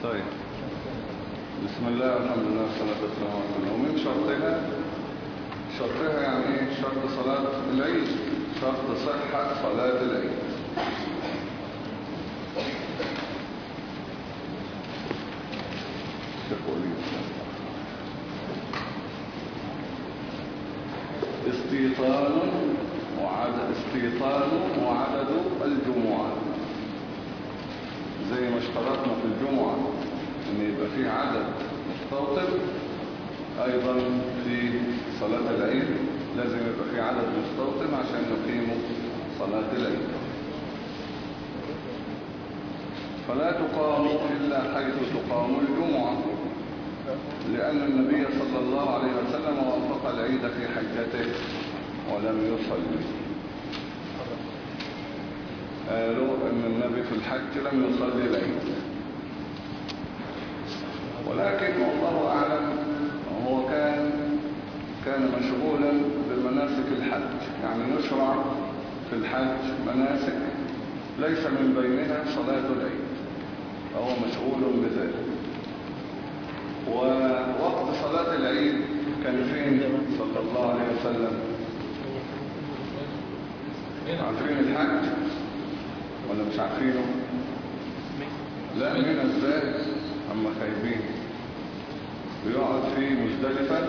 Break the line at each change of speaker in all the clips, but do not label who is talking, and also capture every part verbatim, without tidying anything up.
طيب، بسم الله والحمد لله والصلاة والسلام على رسول الله. ومن شرطها شرطها يعني ايه؟ شرط صلاة العيد، شرط صحة صلاة العيد. استيطان وعدد استيطان وعدد الجمعة، زي ما اشترطنا في الجمعة ان يبقى فيه عدد مستوطن، ايضا في صلاة العيد لازم يبقى فيه عدد مستوطن عشان يقيموا صلاة العيد. فلا تقام الا حيث تقام الجمعة، لأن النبي صلى الله عليه وسلم وافق العيد في حجته ولم يصلي. قالوا أن النبي في الحج لم يصلي العيد، ولكن والله أعلم هو كان كان مشغولا بمناسك الحج، يعني يشرع في الحج مناسك ليس من بينها صلاة العيد، فهو مشغول بذلك. ووقت صلاة العيد كان فين صلى الله عليه وسلم؟ عارفين الحج ولا مش عارفينه؟ لا، هنا ازاي اما خايبين. بيقعد في مزدلفة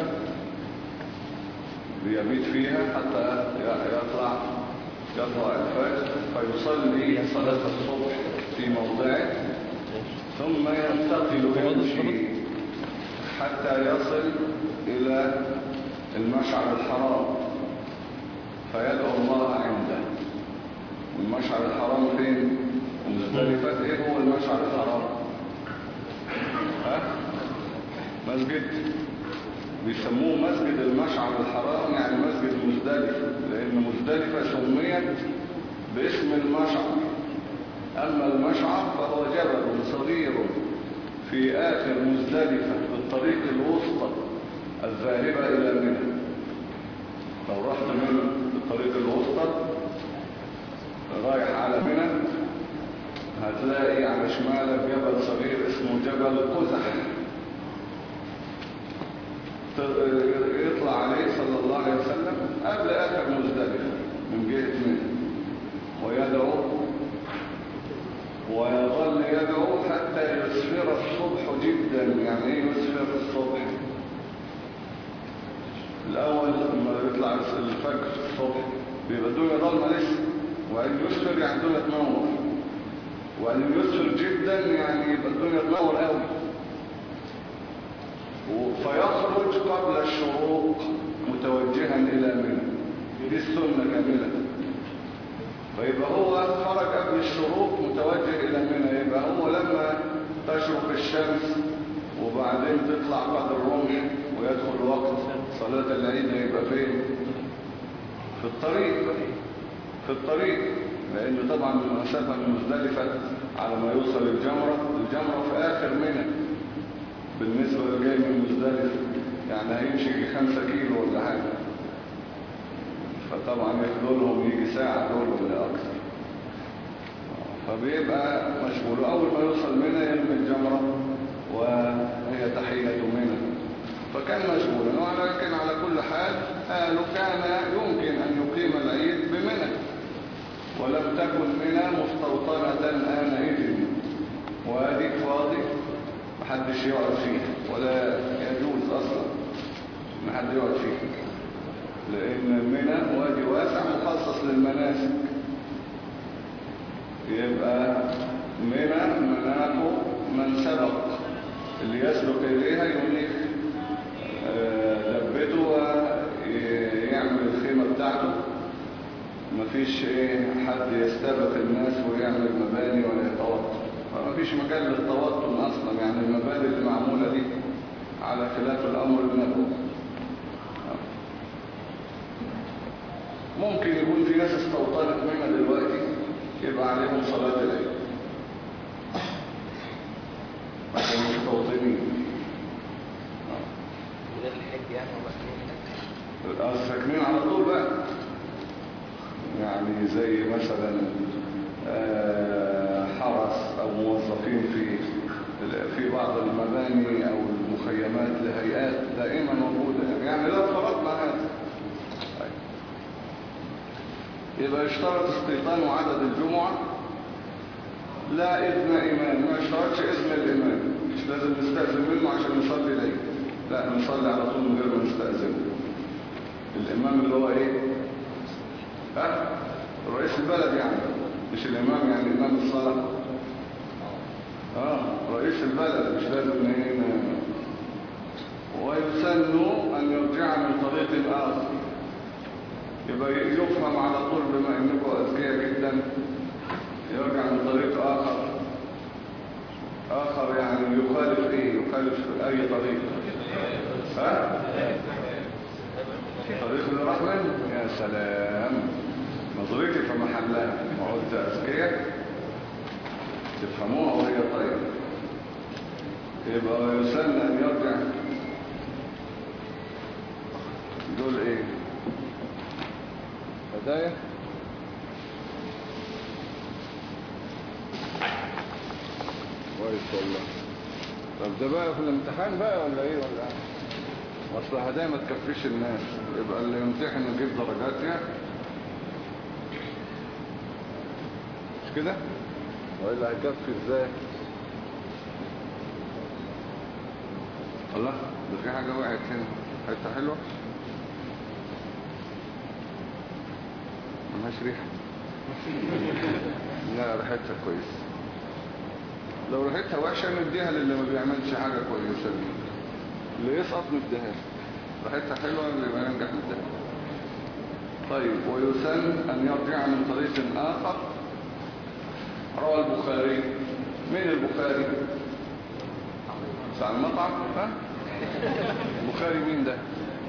بيبيت فيها حتى يطلع يطلع الفجر، فيصلي صلاة الصبح في موضعه، ثم ينتقل يمشي حتى يصل إلى المشعر الحرام فيدعو الله عنده. المشعر الحرام فين؟ مزدلفة. ايه هو المشعر الحرام؟ ها؟ مسجد، بيسموه مسجد المشعر الحرام، يعني مسجد مزدلفة، لأن مزدلفة سميت باسم المشعر. أما المشعر فهو جبل صغير في آخر مزدلفة في الطريق الوسطى الذاهبة إلى منى. لو رحت من الطريق الوسطى رايح على منى هتلاقي على شمالك جبل صغير اسمه جبل قزح، يطلع عليه صلى الله عليه وسلم قبل آخر مزدلفة من جهة منى ويدعو، ويظل يدعو حتى يسفر الصبح جدا. يعني ايه يسفر الصبح؟ الاول لما يطلع الفجر الصبح بيبقى الدنيا ضلمه لسه، وبعدين يسفر يعني الدنيا تنور، وبعدين يسفر جدا يعني يبقى الدنيا تنور قوي، فيخرج قبل الشروق متوجها الى منى. دي السنه كامله. فيبقى هو خرج قبل الشروق متوجه إلى منى، يبقى هو لما تشرق الشمس وبعدين تطلع قدر الرمح ويدخل وقت صلاة العيد يبقى فين؟ في الطريق في الطريق لأن طبعا المسافة المزدلفة على ما يوصل الجمرة الجمرة في آخر منى بالنسبة للجاي من مزدلفة، يعني هيمشي خمسة كيلو ولا حاجة، فطبعا يفضلهم يجي ساعة دول ولا أكثر، فبيبقى مشغول. أول ما يوصل منى يرمي الجمرة وهي تحية منى، فكان مشغولا. ولكن على كل حال قالوا كان يمكن أن يقيم العيد بمنى، ولم تكن منى مستوطنة آنئذ، وادي فاضي محدش يقعد فيه ولا يجوز أصلا ان حد يقعد فيه، لأن منى وادي واسع مخصص للمناسك. يبقى منى مناخه من سبق، اللي يسبق إليها يملك دبته ويعمل الخيمة بتاعته. مفيش ايه حد يستبق الناس ويعمل مباني ولا يتوطن، فمفيش مجال للتوطن أصلا. يعني المباني اللي معمولة دي على خلاف الأمر النبوي. ممكن يكون في ناس استوطنت منها دلوقتي يبقى عليهم صلاة العيد عشان مستوطنين.
غير الحج يعني هم ساكنين هناك؟
ساكنين على طول بقى، يعني زي مثلا حرس او موظفين في في بعض المباني أو المخيمات لهيئات دائما موجودة يعني, يعني لو فرضنا هذا يبقى اشترط استيطان عدد الجمعة لا إذن إمام، ما اشترطش إذن الإمام، مش لازم نستأذن منه عشان نصلي ليه، لا نصلي على طول من غير ما نستأذن. الإمام اللي هو إيه؟ ها؟ رئيس البلد يعني، مش الإمام يعني إمام الصلاة. آه رئيس البلد مش لازم هنا. ويسن أن يرجع من طريق آخر، يبقى يفهم على طول بما إنكم أذكياء جدا، يرجع من طريق آخر آخر يعني يخالف إيه؟ يخالف أي طريق؟ ها؟ طريق الرحمن؟ يا سلام، نظرتي في محلها. ما قلت أذكياء تفهموها وهي طيب. يبقى يسن أن يرجع. دول إيه؟ هدايا؟ كويس والله. طب ده بقى في الامتحان بقى ولا ايه ولا ايه؟ اصل هدايا ما تكفيش الناس، يبقى اللي يمتحن يجيب درجات يعني مش كده؟ والا هيكفي ازاي؟ الله، ده في حاجه وقعت هنا، حته حلوه ملهاش ريحه. لا ريحتها كويس. لو ريحتها وحشه نديها للي ما بيعملش حاجه كويسه دي، اللي يسقط نديها له. ريحتها حلوه اللي ما ينجح نديها. طيب ويسن ان يرجع من طريق اخر. روى البخاري. مين البخاري؟ بتاع المطعم؟ ها؟ البخاري مين ده؟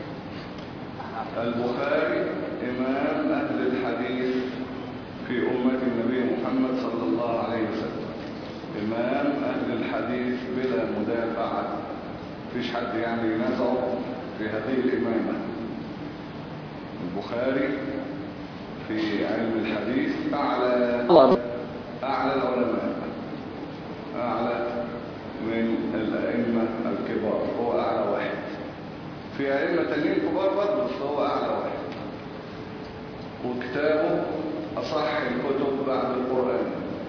البخاري إمام أهل الحديث في أمة النبي محمد صلى الله عليه وسلم، إمام أهل الحديث بلا مدافعة، فيش حد يعني ينازعه في هذه الإمامة. البخاري في علم الحديث أعلى أعلى العلماء، أعلى من الأئمة الكبار، هو أعلى واحد. في أئمة تانيين كبار برضه بس هو أعلى واحد. وكتابه أصح الكتب بعد القرآن،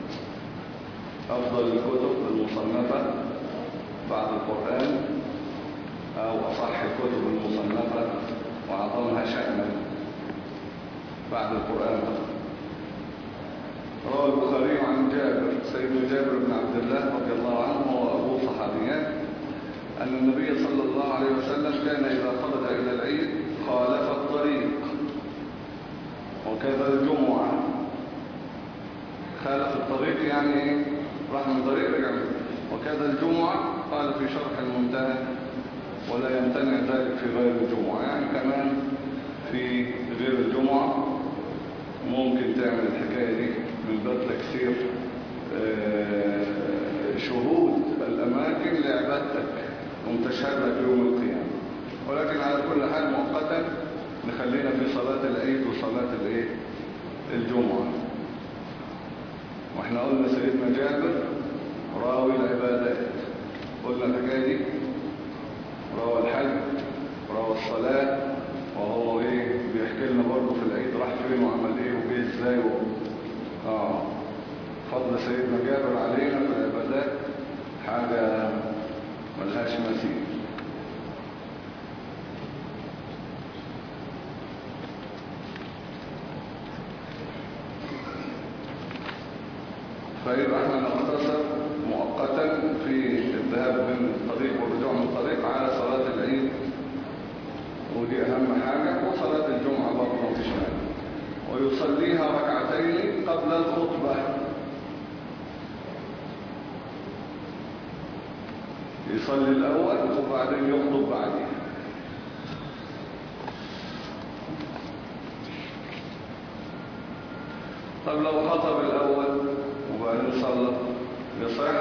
أفضل الكتب المصنفة بعد القرآن، أو أصح الكتب المصنفة وأعظمها شأنا بعد القرآن. روى البخاري عن جابر سيدنا جابر بن عبد الله رضي الله عنه وأبوه صحابيان أن النبي صلى الله عليه وسلم كان إذا خرج إلى العيد خالف الطريق، وكذا الجمعة. خالف الطريق يعني راح من طريق رجع. وكذا الجمعة قال في شرح المنتهى ولا يمتنع ذلك في غير الجمعة، يعني كمان في غير الجمعة ممكن تعمل الحكاية دي من باب تكسير شهود الأماكن لعبادتك ومتشهد لك يوم القيامة. ولكن على كل حال مؤقتا نخلينا في صلاة العيد وصلاة الايه الجمعة. واحنا قلنا سيدنا جابر راوي العبادات، قلنا الحكاية دي، روى الحج روى الصلاة، وهو ايه بيحكي لنا برضه في العيد راح فين وعمل ايه وجه ازاي و... اه فضل سيدنا جابر علينا في العبادات حاجة ملهاش مثيل. فيبقى احنا نقتصر مؤقتا في الذهاب من الطريق والرجوع من الطريق على صلاة العيد، ودي اهم حاجة، وصلاة الجمعة برضه مفيش مانع. ويصليها ركعتين قبل الخطبة، يصلي الأول وبعدين يخطب بعدين. طب لو خطب الأول وبعدين صلى يصح؟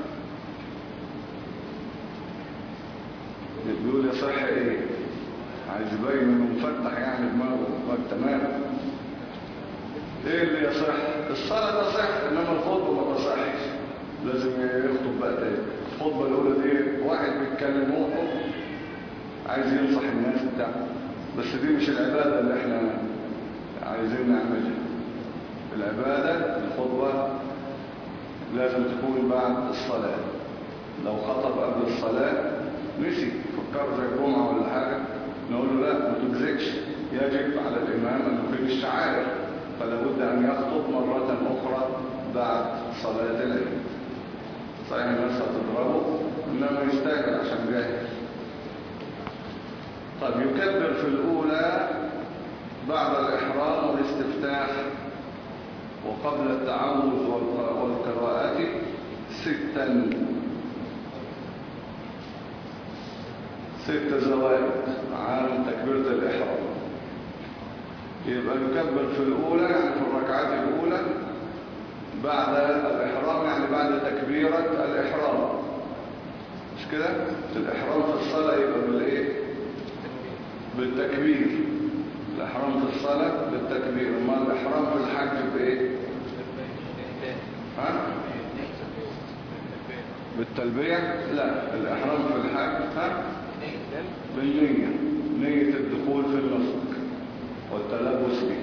بيقول يصح ايه؟ عايز يبين انه مفتح يعني دماغه دماغ تمام. ايه اللي يصح؟ الصلاة تصح انما الخطبة ما تصحش. لازم يخطب بقى تاني. الخطبة الأولى دي واحد بيتكلم هو عايز ينصح الناس بتاع، بس دي مش العبادة اللي احنا عايزين نعملها. العبادة الخطبة لازم تكون بعد الصلاة. لو خطب قبل الصلاة نسي فكر زي الجمعة ولا حاجة، نقول له لا ما تجزكش، يجب على الإمام أن يقيم الشعائر، فلا بد أن يخطب مرة أخرى بعد صلاة العيد. صحيح الناس هتضربه إنما يستاهل عشان جاهل. طب يكبر في الأولى بعد الإحرام والاستفتاح وقبل التعوذ والقراءة ستا ست زوائد عن تكبيرة الإحرام. يبقى يكبر في الأولى يعني في الركعات الأولى بعد الإحرام، يعني بعد تكبيرة الإحرام، مش كده؟ الإحرام في الصلاة يبقى بالإيه؟ بالتكبير. الإحرام في الصلاة بالتكبير. أما الإحرام في الحج بإيه؟ ها؟ بالتلبية؟ لا، الإحرام في الحج ها؟ بالنية، نية الدخول في النسك والتلبس به.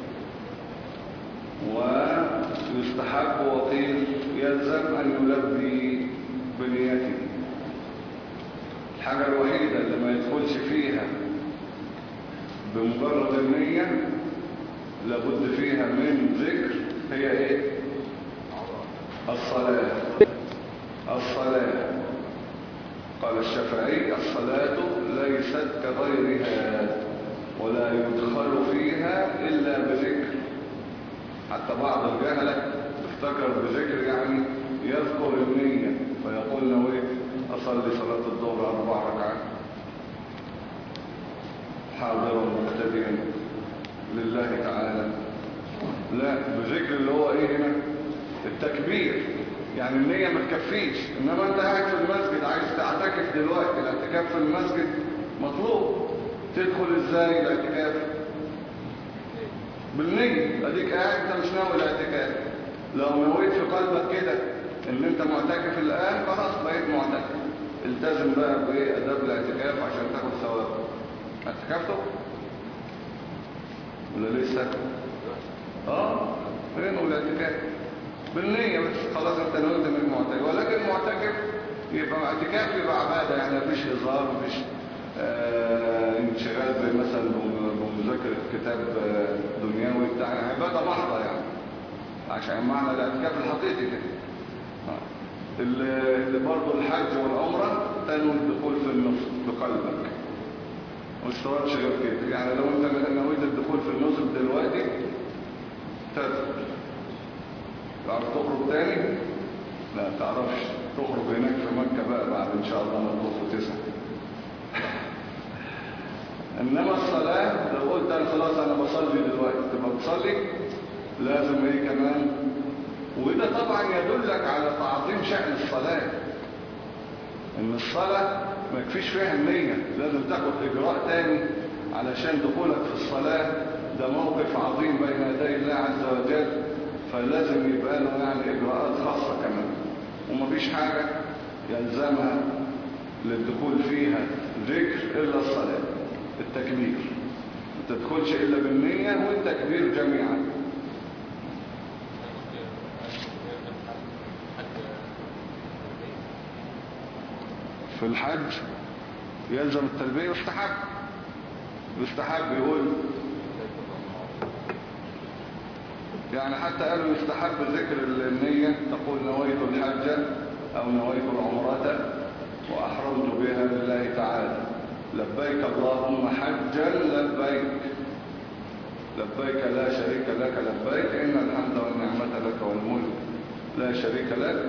ويستحب وقيل يلزم أن يلبي بنيته. الحاجة الوحيدة اللي ما يدخلش فيها بمجرد النية لابد فيها من ذكر هي ايه؟ الصلاة. الصلاة قال الشافعي الصلاة ليست كغيرها ولا يدخل فيها إلا بذكر. حتى بعض الجهلة افتكر بذكر يعني يذكر النية فيقول نويت أصلي صلاة الظهر أربع ركعات حاضرا مقتديا لله تعالى. لا، بذكر اللي هو ايه هنا؟ التكبير. يعني النية ما تكفيش، انما انت قاعد في المسجد عايز تعتكف دلوقتي، الاعتكاف في المسجد مطلوب. تدخل ازاي الاعتكاف؟ بالنية. اديك قاعد انت مش ناوي الاعتكاف، لو نويت في قلبك كده ان انت معتكف الان خلاص بقيت معتكف. التزم بقى بايه؟ اداب الاعتكاف عشان تاخد ثواب. اعتكفته ولا لسه؟ اه فين الاعتكاف؟ بالنية بس، خلاص انت نويت انك معتكف. ولكن معتكف يبقى اعتكاف يبقى عبادة، يعني مفيش هزار، مفيش آه انشغال زي مثلا بمذاكرة كتاب آه دنيوي بتاع، عبادة محضة يعني، عشان معنى الاعتكاف الحقيقي كده. آه. اللي برضه الحج والعمرة تنوي الدخول في النص بقلبك، مستوردش غير كده. يعني لو انت نويت الدخول في النص دلوقتي تدخل، تعرف تخرج تاني؟ لا تعرفش تخرج هناك في مكة بقى بعد ان شاء الله مطلوب وتسعة. انما الصلاة لو قلت انا خلاص انا بصلي دلوقتي، تبقى بتصلي لازم ايه كمان؟ وده طبعا يدلك على تعظيم شأن الصلاة، ان الصلاة ما يكفيش فيها النية، لازم تاخد اجراء تاني علشان دخولك في الصلاة. ده موقف عظيم بين يدي الله عز وجل، فلازم يبقى له يعني اجراءات خاصة كمان. ومفيش حاجة يلزمها للدخول فيها ذكر الا الصلاة، التكبير. ما تدخلش الا بالنية والتكبير جميعا. في الحج يلزم التلبية، يستحب يستحب يقول يعني، حتى قالوا يستحب ذكر النية، تقول نويت الحج أو نويت العمرة وأحرمت بها لله تعالى، لبيك اللهم حجا لبيك لبيك لا شريك لك لبيك إن الحمد والنعمة لك والملك لا شريك لك.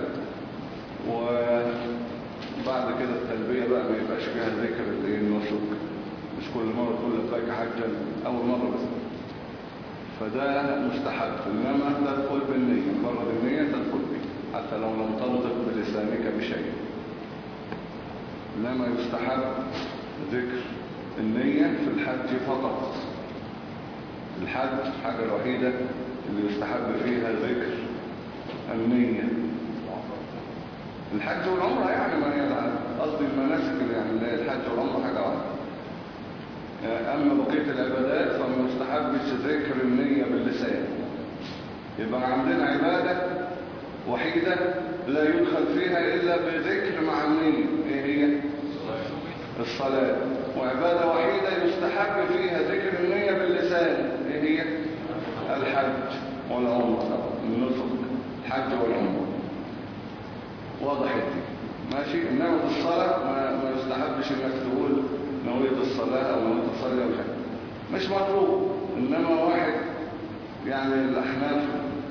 وبعد كده التلبية بقى ما يبقاش فيها ذكر النسك، مش كل مرة تقول لبيك حجا أول مرة بس، فده مستحب. إنما تدخل بالنية، مجرد النية تدخل به حتى لو لم تنطق بلسانك بشيء. إنما يستحب ذكر النية في الحج فقط. الحج الحاجة الوحيدة اللي يستحب فيها ذكر النية. الحج والعمرة يعني ما هي قصدي المناسك اللي يعني اللي هي الحج والعمرة حاجة واحدة. أما بقية العبادات فما يستحبش ذكر النية باللسان. يبقى عندنا عبادة وحيدة لا يدخل فيها إلا بذكر مع النية. إيه هي؟ الصلاة. وعبادة وحيدة يستحب فيها ذكر النية باللسان. إيه هي؟ الحج والعمرة. النسك الحج والعمرة واضح دي ماشي. إنما في الصلاة ما, ما يستحبش إنك تقول نويت الصلاة أو نويت الصلاة أو شيء، مش مطلوب. إنما واحد يعني الأحناف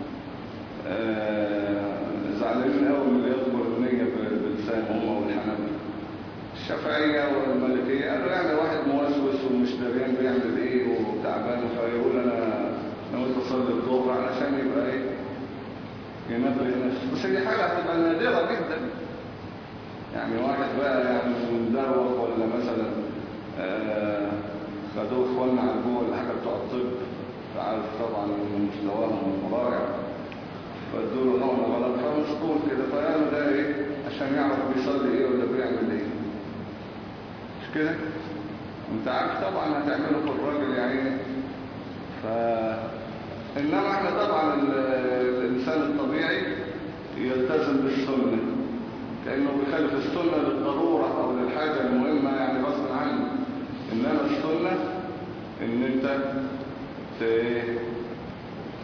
آه زعلانين قوي من اللي يذكر النية بلسان هم والحنابلة. الشافعية والمالكية قالوا يعني واحد موسوس ومش دريان بيعمل ايه وتعبان فيقول انا نويت اصلي الظهر علشان يبقى ايه ينبه نفسه. بس دي حاجة هتبقى نادرة جدا. يعني واحد بقى يعني مدروخ ولا مثلا آه خدوه اخواننا على جوه ولا حاجة بتوع الطب، فعارف طبعا مستواهم رائع، فادوله حقنة غلط فمسكول كده فقالوا ده ايه عشان يعرف بيصلي ايه ولا بيعمل ايه. مش كده؟ انت عارف طبعا هتعمله في الراجل يعني. ف انما احنا طبعا الانسان الطبيعي يلتزم بالسنة كأنه بيخالف السنة للضرورة او للحاجة المهمة يعني غصب عنه. انما السنة ان انت ت... ت...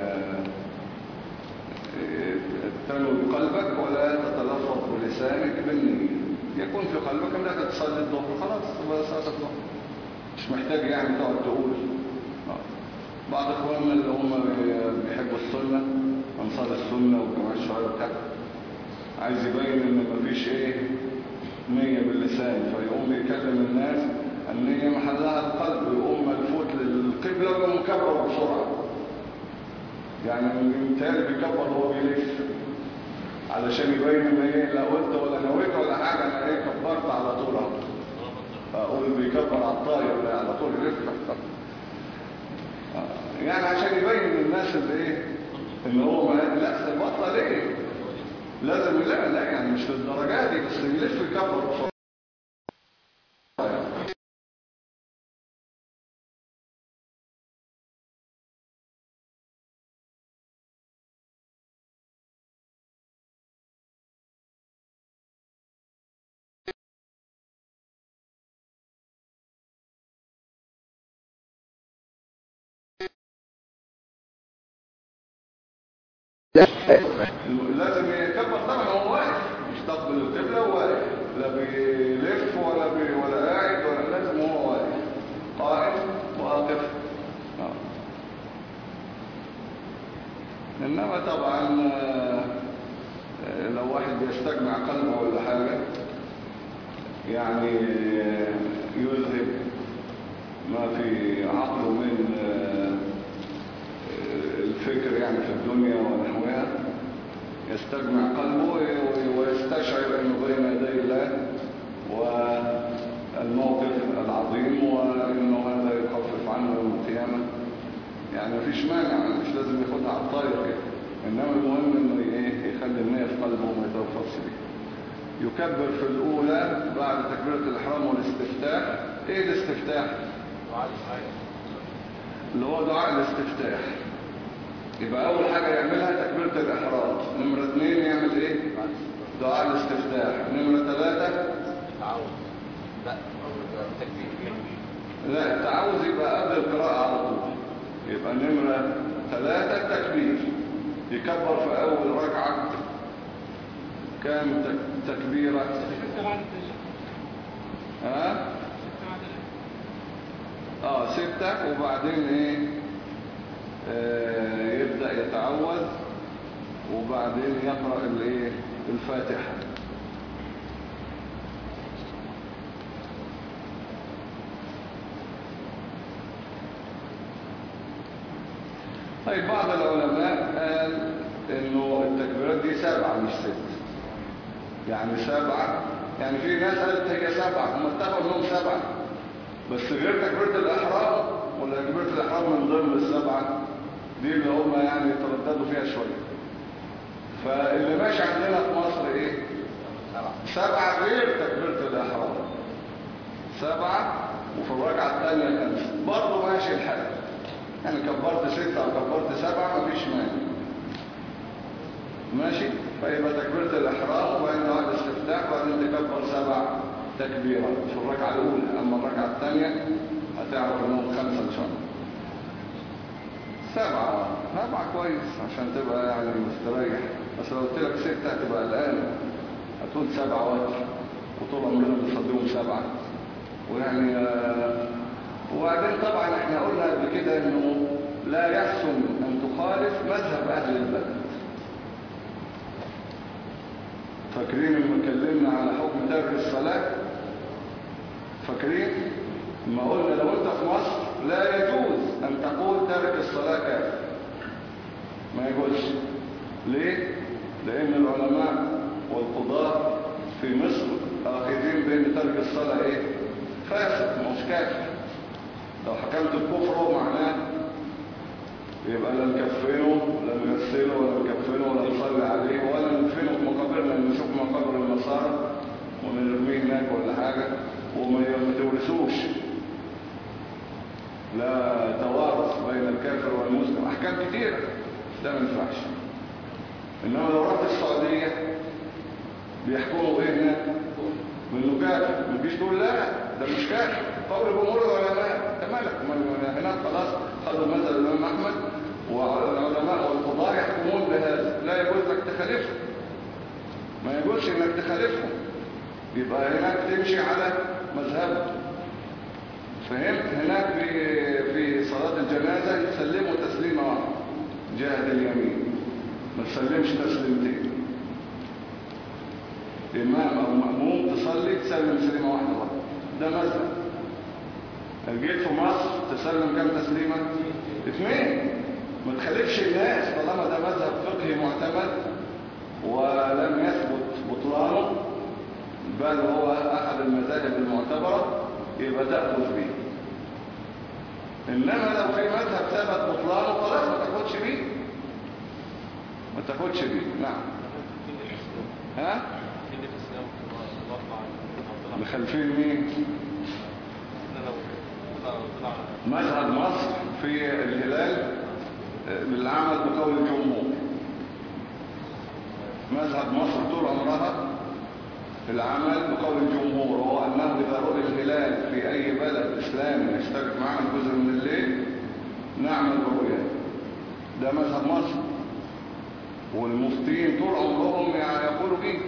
تنوي بقلبك ولا تتلفظ بلسانك بالنية. يكون في قلبك انك تصلي الظهر خلاص تبقى صلاة الظهر، مش محتاج يعني تقعد تقول. بعض اخواننا اللي هم بيحبوا السنة انصار السنة والجماعة الشهادة بتاعته عايز يبين ان مفيش ايه نية باللسان، فيقوم يكلم الناس النية محلها القلب، يقوم ملفوت للقبلة ومكبر بسرعة. يعني المثال بيكبر وهو بيلف علشان يبين ان ايه لا قلت ولا نويت ولا حاجة، انا ايه كبرت على طول اهو. اقول بيكبر على الطاير على طول يلف يعني عشان يبين للناس اللي ايه ان هو ما لا بطل ايه لازم لا لا يعني مش للدرجات دي، بس يلف يكبر بسرعة. لازم يكبر طبعا هو واقف يستقبل القبلة وواقف، لا بيلف ولا بي ولا قاعد ولا لازم هو واقف قائم واقف. آه. انما طبعا لو واحد بيستجمع قلبه ولا حاجة يعني يذهب ما في عقله من الفكر يعني في الدنيا ونحوها، يستجمع قلبه ويستشعر انه بين يدي الله والموقف العظيم وانه هذا يخفف عنه يوم القيامة. يعني مفيش مانع، مش لازم ياخدها على الطاير كده، انما المهم انه ايه يخلي النية في قلبه وما يتوفرش بيه. يكبر في الاولى بعد تكبيرة الاحرام والاستفتاح. ايه الاستفتاح؟ اللي هو دعاء الاستفتاح. يبقى اول حاجة يعملها تكبيرة الاحرام، نمرة اثنين يعمل ايه دعاء الاستفتاح، نمرة ثلاثة
تعاوذ. لا تكبير.
لا التعاوذ يبقى قبل القراءة على طول. يبقى نمرة ثلاثة التكبير، يكبر في اول ركعة كام تكبيرة؟ ها اه ستة. وبعدين ايه آه يبدأ يتعوذ وبعدين يقرأ الايه الفاتحة. طيب بعض العلماء قال انه التكبيرات دي سبعة مش ست، يعني سبعة، يعني في ناس قالت هي سبعة هم اتفقوا انهم سبعة، بس غير تكبيرة الاحرام ولا تكبيرة الاحرام من ضمن السبعة دي اللي هم يعني يترددوا فيها شوية. فاللي ماشي عندنا في مصر ايه سبعة غير تكبيرة الإحرام، سبعة وفي الركعة الثانية خمسة، برضه ماشي الحال. يعني كبرت ستة أو كبرت سبعة مفيش مانع، ماشي. فيبقى تكبيرة الإحرام وبعدين بعد الاستفتاح وبعدين تكبر سبع تكبيرات في الركعة الأولى. أما الركعة الثانية هتعرف إنهم خمسة إن شاء الله. سبعة سبعة كويس عشان تبقى يعني مستريح. بس لو قلت لك ستة هتبقى قلقان، هتقول سبعة وقت وطول عمرنا بنصليهم سبعة ويعني آه وبعدين طبعا احنا قلنا قبل كده انه لا يحسن ان تخالف مذهب اهل البلد. فاكرين لما اتكلمنا على حكم ترك الصلاة؟ فاكرين ما قلنا لو انت في مصر لا يجوز ان تقول ترك الصلاة كافر، ما يجوزش. ليه؟ لان العلماء والقضاة في مصر آخذين بان ترك الصلاة ايه؟ فاسد مش كافر. لو حكمت الكفر معناه يبقى لا نكفنه ولا نغسله ولا نكفنه ولا نصلي عليه ولا ندفنه في مقابرنا، نشوف مقابر النصارى ونرميه هناك ولا حاجة وما تورثوش. لا توارث بين الكافر والمسلم، احكام كتيرة ده ما ينفعش. انما لو رحت السعودية بيحكموا ايه هناك؟ منه كافر، ما تجيش تقول لا ده مش كافر، قول جمهور العلماء انت مالك. هناك خلاص خدوا مثل الامام احمد والعلماء والقضاة يحكمون بهذا، لا يجوز لك تخالفهم، ما يجوزش انك تخالفهم، يبقى هناك تمشي على مذهبه. فهمت؟ هناك في في صلاة الجنازة يسلموا تسليمة واحدة جهة اليمين، ما تسلمش تسليمتين. إمام أو مأموم تصلي تسلم تسليمة واحدة برضه، ده مذهب. جيت في مصر تسلم كم تسليمة؟ اثنين. ما تخالفش الناس طالما ده مذهب فقهي معتمد ولم يثبت بطلانه بل هو أحد المذاهب المعتبرة، يبقى تأخذ به. إنما لو في مذهب ثبت بطلانه خلاص ما تاخدش بيه، ما تاخدش بيه. نعم. ها؟ مخالفين مين؟ مذهب مصر في الهلال بالعمل بقول الجمهور. مذهب مصر طول عمرها العمل بقول الجمهور، وهو أنه إذا رؤي الهلال في أي بلد إسلامي يشترك معنا جزء من الليل نعمل برؤية. ده مذهب مصر، والمفتين طول عمرهم يعني يقولوا به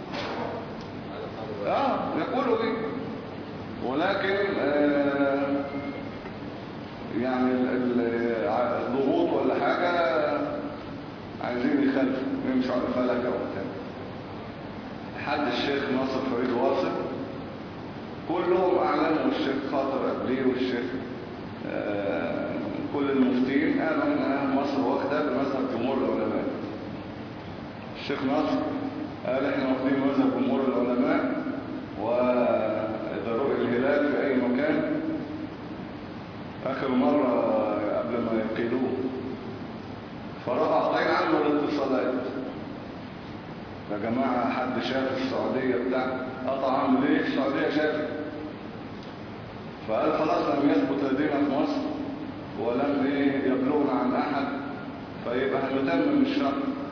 اه يقولوا به، ولكن آه يعني الضغوط ولا حاجة عايزين يخلفوا يمشوا على فلكة وبتاع. حد الشيخ ناصر فريد واصل كلهم اعلنوا، الشيخ خاطر قبليه والشيخ آه كل المفتين قالوا ان مصر واخده بمذهب جمهور العلماء. الشيخ ناصر قال احنا واخدين مذهب جمهور العلماء، واذا رؤي الهلال في اي مكان. اخر مرة قبل ما يقيلوه فرفع قطعين عنه الاتصالات، يا جماعة حد شاف السعودية بتاع قطع عنه ليه؟ السعودية شافت. فقال خلاص لم يثبت لدينا في مصر ولم ايه يبلغنا عن احد، فيبقى هنتمم الشرط.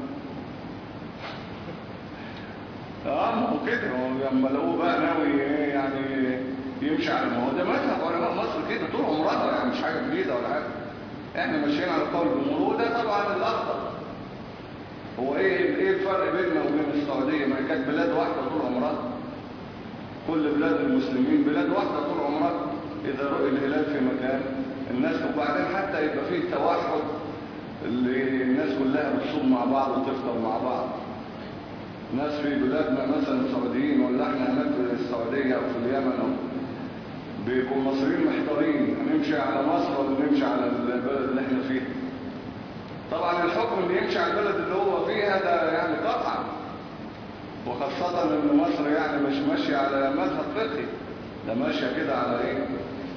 اه ما هو كده، هو لما لقوه بقى ناوي يعني يمشي على، ما هو ده مذهب علماء مصر كده طول عمرها، يعني مش حاجه جديده ولا حاجه. احنا ماشيين على قول الجمهور، وده طبعا الافضل. هو ايه ايه الفرق بيننا وبين السعوديه؟ ما هي كانت بلاد واحده طول عمرها، كل بلاد المسلمين بلاد واحده طول عمرها. اذا رؤي الهلال في مكان الناس، وبعدين حتى يبقى فيه توحد، اللي الناس كلها بتصوم مع بعض وتفطر مع بعض. ناس في بلادنا مثلا السعوديين ولا احنا هناك في السعوديه او في اليمن أو بيبقوا المصريين محتارين هنمشي على مصر ولا نمشي على البلد اللي احنا فيه. طبعا الحكم اللي يمشي على البلد اللي هو فيها ده يعني قطعا، وخاصة ان مصر يعني مش ماشية على مذهب فقهي، ده ماشية كده على ايه؟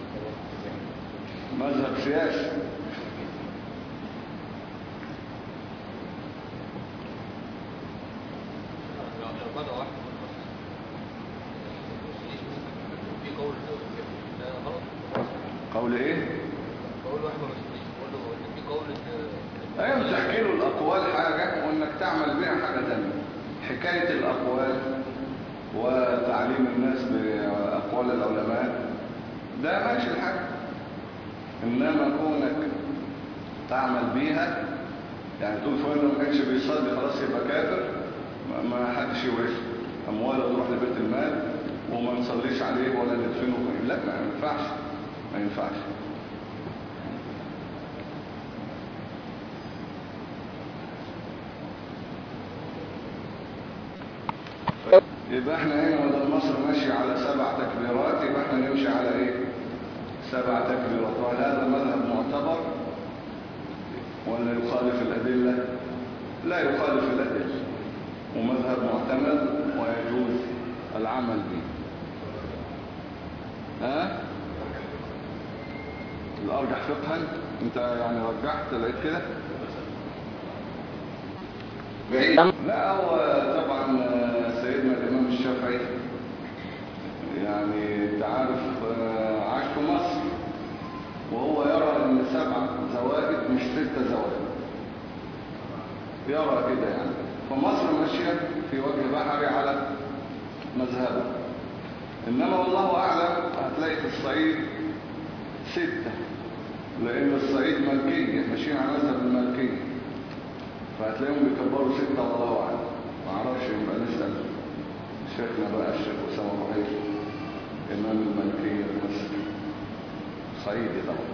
مذهب سياسي. اقول ايه؟
بقول واحد ما مسؤولين بقول له ان في قول ان
ايوه تحكي له الاقوال حاجه وانك تعمل بيها حاجه ثانيه. حكايه الاقوال وتعليم الناس باقوال العلماء ده ماشي الحاجه، انما كونك تعمل بيها يعني تقول فلان ما كانش بيصلي خلاص يبقى كافر، ما- ما حدش يورثه امواله تروح لبيت المال وما نصليش عليه ولا ندفنه فيه. لا ما ينفعش، ما ينفعش. يبقى احنا هنا بدل مصر ماشي على سبع تكبيرات، يبقى احنا نمشي على ايه؟ سبع تكبيرات. وهذا مذهب معتبر ولا يخالف الأدلة؟ لا يخالف الأدلة، ومذهب معتمد ويجوز العمل به. ها؟ الأرجح فقها انت يعني رجحت لقيت كده؟ بعيد. لا هو طبعا سيدنا الإمام الشافعي يعني تعرف عاش في مصر، وهو يرى ان سبع زوائد مش ستة زوائد، يرى كده يعني. فمصر ماشية في وجه بحري على مذهبه، انما والله اعلم هتلاقي في الصعيد ستة، لان الصعيد ملكية ماشيين على مذهب الملكية، فهتلاقيهم بيكبروا ستة والله اعلم. ما اعرفش، يبقى نسأل شيخنا بقى الشيخ أسامة رهيب امام الملكية في مصر، صعيدي طبعا.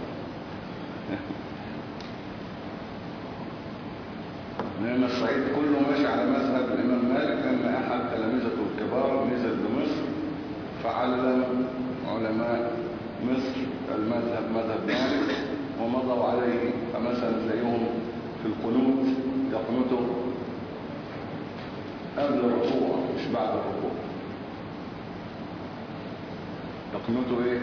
لأن الصعيد كله ماشي على مذهب الإمام مالك، لأن أحد تلامذته الكبار نزل بمصر فعلم علماء مصر المذهب مذهب مالك ومضوا عليه. فمثلا زيهم في القنوت يقنطوا قبل الركوع مش بعد الركوع. يقنطوا ايه؟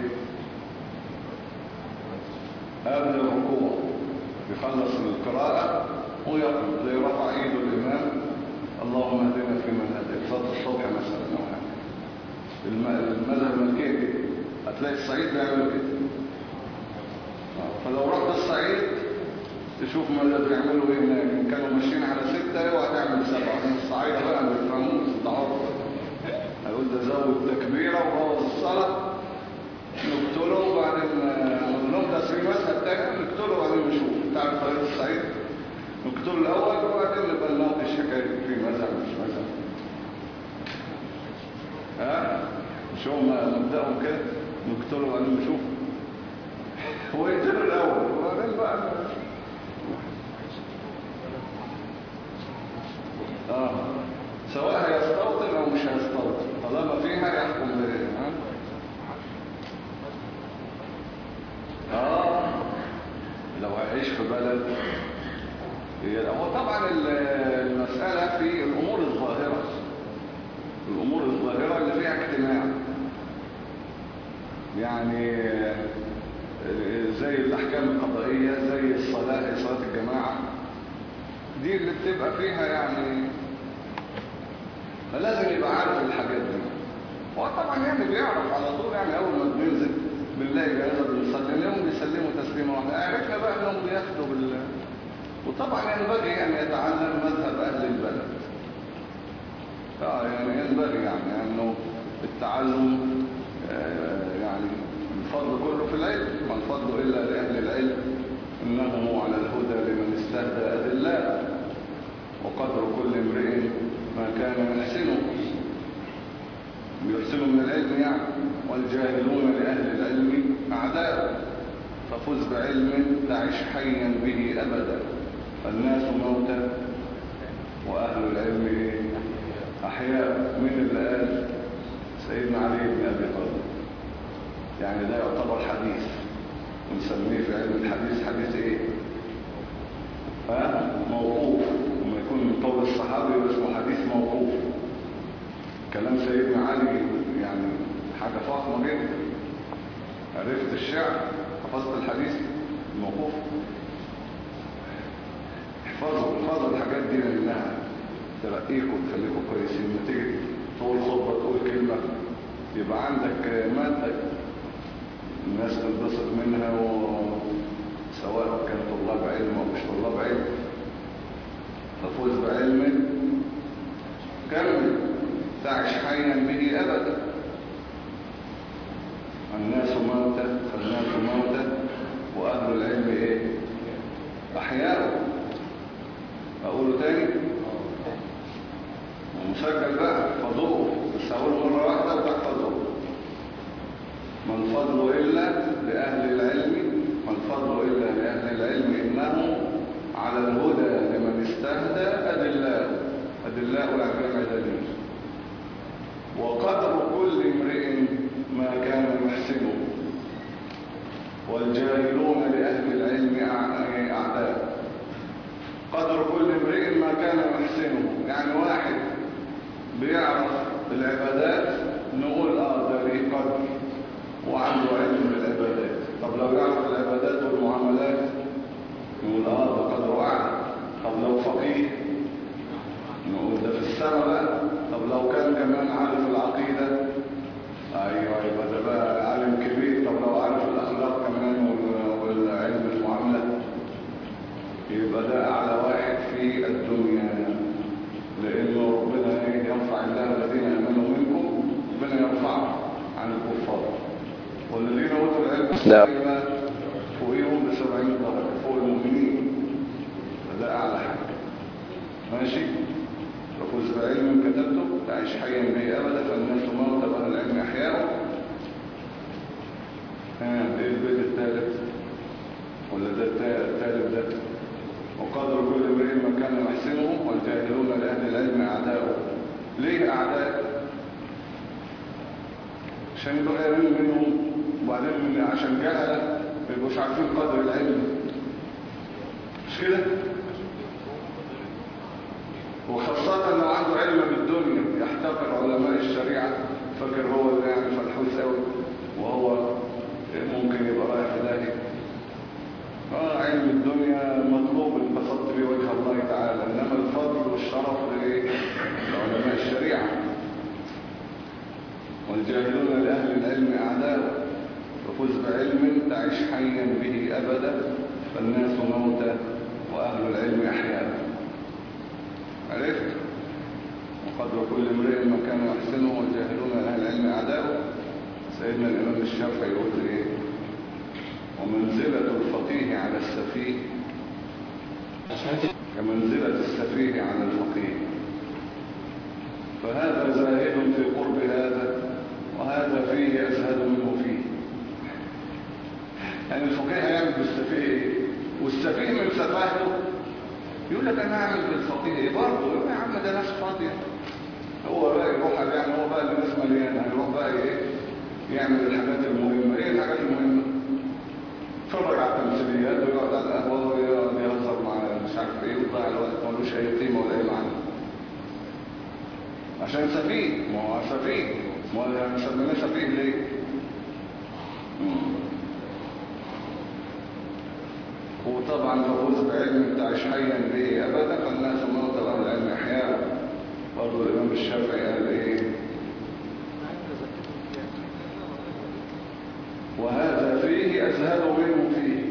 قبل الركوع، يخلص القراءة ويقنط، زي رفع ايده الامام اللهم اهدنا فيمن هديت، صلاه الصبح مثلا او حاجه. المذهب المالكي كده، هتلاقي الصعيد بيعملوا كده. فلو رحت الصعيد تشوف ماذا بيعملوا ايه هناك. كانوا ماشيين على ستة، اوعى تعمل سبعة. الصعيد بقى ما بيفهموش، ده عرف. هيقول ده زود تكبيره وبوظ الصلاه، نقتله وبعدين نقول لهم تسوي مذهب تاني، نقتله وبعدين نشوف. تعرف طريقه الصعيد؟ نقتله الاول وبعدين نبقى نناقش حكايه في مذهب مش مذهب. ها مش هم مبدأهم كده؟ نقتله وبعدين نشوف. هو يقتله الاول وبعدين بقى اه سواء هيستوطن او مش هيستوطن، طالما فيها يحكم بايه. ها اه لو هيعيش في بلد، هو طبعا المسألة في الامور الظاهرة، الامور الظاهرة اللي فيها اجتماع، يعني زي الاحكام القضائية، زي الصلاة، صلاة الجماعة، دي اللي بتبقى فيها يعني فلازم يبقى عارف الحاجات دي. هو طبعا يعني بيعرف على طول، يعني اول ما بننزل بنلاقي جنازه بنصلي لهم بيسلموا تسليمه واحده، عرفنا بقى انهم بياخدوا بال وطبعا ينبغي ان يتعلم مذهب اهل البلد. اه يعني ينبغي يعني انه التعلم آه يعني الفضل كله في العلم، ما الفضل الا لاهل العلم، انه على الهدى لمن استهدى أدلاء، وقدر كل امرئ ما كان يحسنه، يحسنه من العلم يعني. والجاهلون لأهل العلم أعداء، ففز بعلم تعش حيا به أبدا. الناس موتى وأهل العلم أحياء. من اللي قال؟ سيدنا علي بن أبي طالب. يعني ده يعتبر حديث، ونسميه في علم الحديث حديث ايه؟ ها؟ موقوف. وما يكون من قول الصحابي اسمه حديث موقوف. كلام سيدنا علي يعني حاجة فاطمة جدا. عرفت الشعر، حفظت الحديث الموقوف. احفظوا احفظوا الحاجات دي لانها ترقيكم وتخليكم كويسين. لما تيجي تقول خطبة تقول كلمة يبقى عندك مادة الناس تنبسط منها تعش حيا به أبدا. الناس موتى فالناس موتى وأهل العلم إيه؟ أحياء. أقوله تاني ومسجل بقى فضوه، بس أقوله مرة واحدة وتحفظوه. ما الفضل إلا لأهل العلم، ما الفضل إلا لأهل العلم إنه على الهدى لمن استهدى أدلاء، أدلاء العلم دليل. وقدر كل امرئ ما كان محسنه، والجاهلون لأهل العلم أعداء. قدر كل امرئ ما كان محسنه، يعني واحد بيعرف العبادات نقول اه ده ليه قدر وعنده علم بالعبادات. طب لو يعرف العبادات والمعاملات نقول اه ده قدر أعلى. طب لو فقيه نقول ده في السماء بقى. طب لو كان كمان عارف العقيدة ايوه يبقى ده بقى عالم كبير. طب لو عارف الأخلاق كمان والعلم المعاملة يبقى ده أعلى واحد في الدنيا، لأنه ربنا يرفع الله الذين آمنوا منكم، ربنا يرفعه عن الكفار. والذين أوتوا العلم فوقهم بسبعين درجة فوق المؤمنين، فده أعلى حاجة. ماشي؟ فخذ بعلم كتبته تعيش حيا به أبدا، فالناس موتى وأهل العلم أحياء. ها إيه البيت الثالث ولا ده الثالث ده؟ وقدر كل امرئ ما كان محسنه، والجاهلون لأهل العلم أعداؤه. ليه أعداء؟ عشان يبقى غيرين منهم، وبعدين عشان جهلة ما يبقوش عارفين قدر العلم، مش كده؟ وخاصة لو عنده علم بالدنيا يحتقر علماء الشريعة، فاكر هو اللي يعني فالحوث قوي، وهو ممكن يبقى رايح في داهية. اه علم الدنيا مطلوب انبسطت به وجه الله تعالى، انما الفضل والشرف لعلماء الشريعة. والجاهلون لأهل العلم أعداء، ففز بعلم تعيش حيا به أبدا، فالناس موتى وأهل العلم أحياء. عرفت؟ وقدر كل امرئ ما كان يحسنه، والجاهلون لأهل العلم أعداء. سيدنا الإمام الشافعي يقول إيه؟ ومنزلة الفقيه على السفيه كمنزلة السفيه على الفقيه، فهذا زاهد في قرب هذا، وهذا فيه أزهد منه فيه. يعني الفقيه هيعمل بالسفيه، والسفيه من سفاهته يقول لك أنا أعمل بالفقيه برضه. يقول يا عم ده ناس فاضية، هو بقى يروح يعني هو بقى اللي ناس مليانة، هيروح بقى إيه يعمل الحاجات المهمة. إيه الحاجات المهمة؟ يتفرج على التمثيليات ويقعد على القهوة ويقعد يهزر مع مش عارف ايه ويضيع الوقت، ملوش اي قيمة ولا اي معنى، عشان سفيه. ما هو سفيه، ما هو مسميناه سفيه ليه؟ وطبعا فوز بعلم تعيش حيا به ابدا، فالناس موتى واهل العلم احياء. برضه الامام الشافعي قال ايه؟ وهذا فيه أزهد منه فيه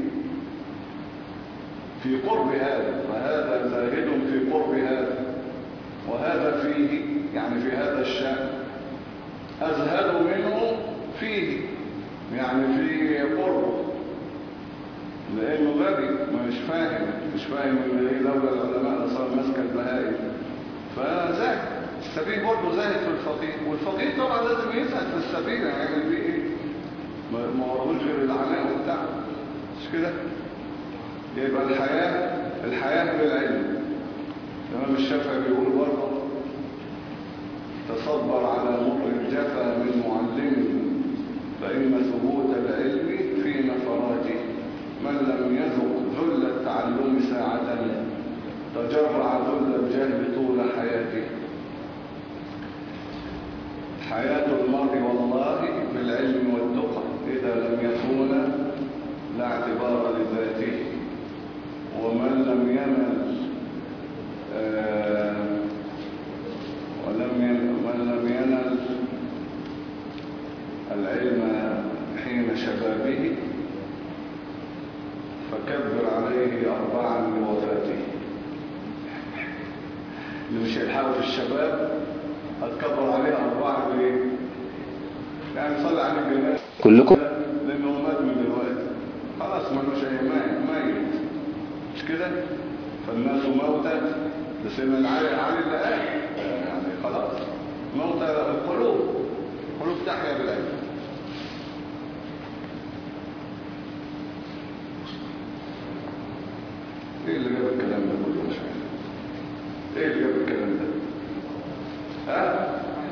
في قرب هذا، فهذا زاهد في قرب هذا، وهذا فيه يعني في هذا الشأن أزهد منه فيه، يعني في قربه، لأنه غبي مش فاهم مش فاهم ان ايه لولا العلماء لصار ماسك البهائم، فزاهد. السفيه برضه زاهد في الفقيه، والفقيه طبعا لازم يزهد في السفيه، هيعمل بيه ايه؟ ما وراهوش غير العناء والتعب، مش كده؟ يبقى الحياة الحياة بالعلم. الإمام الشافعي بيقول برضه تصبر على مر الجفا من معلم، فإن ثبوت العلم في نفراته، من لم يذق ذل التعلم ساعة تجرع ذل الجهل طول حياته. حياة المرء والله بالعلم والتقى، إذا لم يكون لا اعتبار لذاته، ومن لم ينل آه ولم ينل من لم ينل العلم حين شبابه فكبر عليه أربعا لوفاته. اللي مش هيلحقه في الشباب هتكبر عليه عليه الجنازة
كلكم؟
لأنه مات من دلوقتي خلاص ملوش أي ميت مش كده؟ فالناس موتى لسيدنا علي علي اللي قال يعني خلاص موتى القلوب القلوب تحيا بالعلم. ايه اللي جاب الكلام ده كله مش عارف ايه اللي جاب الكلام ده ها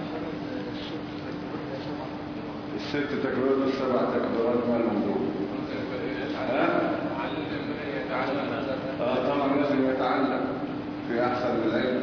الست تكبيرات والسبع تكبيرات مالهم دول ها اه طبعا لازم يتعلم في احسن من العلم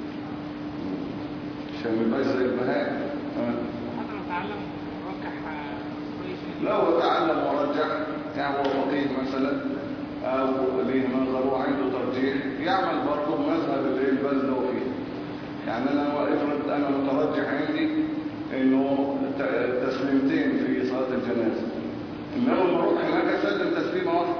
عشان ما يبقاش زي البهائم ها
حتى لو تعلم رجح كويس
لو تعلم ورجح يعني هو فقيه مثلا او ليه نظر وعنده ترجيح يعمل برضه مذهب اللي البلد هو فيه. يعني انا افرض انا مترجح عندي انه تسليمتين في صلاه الجنازه انما لما اروح هناك اسلم تسليمه واحده.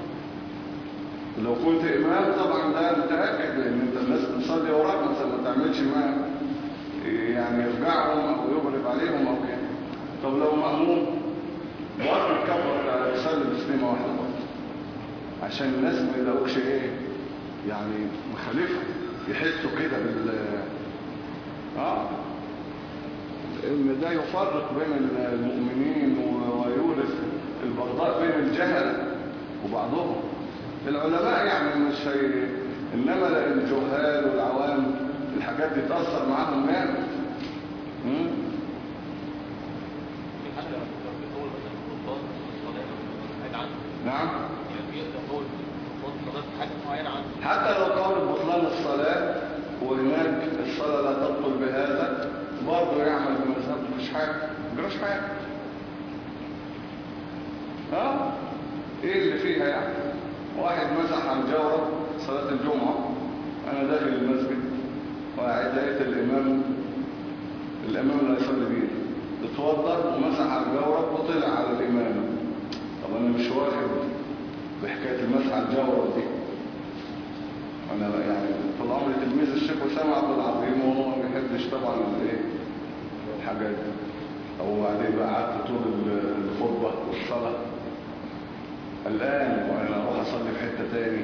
لو كنت امام طبعا ده متاكد لان انت الناس بتصلي وراك مثلا ما تعملش معاهم يعني يرجعهم او يغلب عليهم او كده. طب لو مأموم برضه الكبر يسلم تسليمه واحده برضه عشان الناس ما يلاقوكش ايه يعني مخالفهم يحسوا كده بال اه ان ده يفرق بين المؤمنين ويورث البغضاء بين الجهل وبعضهم. العلماء يعني مش هي انما الجهال والعوام الحاجات دي تأثر معاهم جامد. نعم حتى لو قول بطلان الصلاة وهناك الصلاة لا تبطل بهذا برضه يعمل بمذهب مش حاجة مجرش حاجة. ها ايه اللي فيها يعني واحد مسح على الجورة صلاة الجمعة انا داخل المسجد وقاعد لقيت الامام الامام اللي هيصلي بيه اتوضى ومسح على الجورة وطلع على الامام. طب انا مش واخد بحكاية المسح على الجورة دي انا يعني طول عمري تلميذ الشيخ وسام عبد العظيم وهو ما بيحبش طبعا الايه الحاجات دي. او بعدين بقى قعدت طول الخطبه والصلاه الان وانا اروح اصلي في حته تاني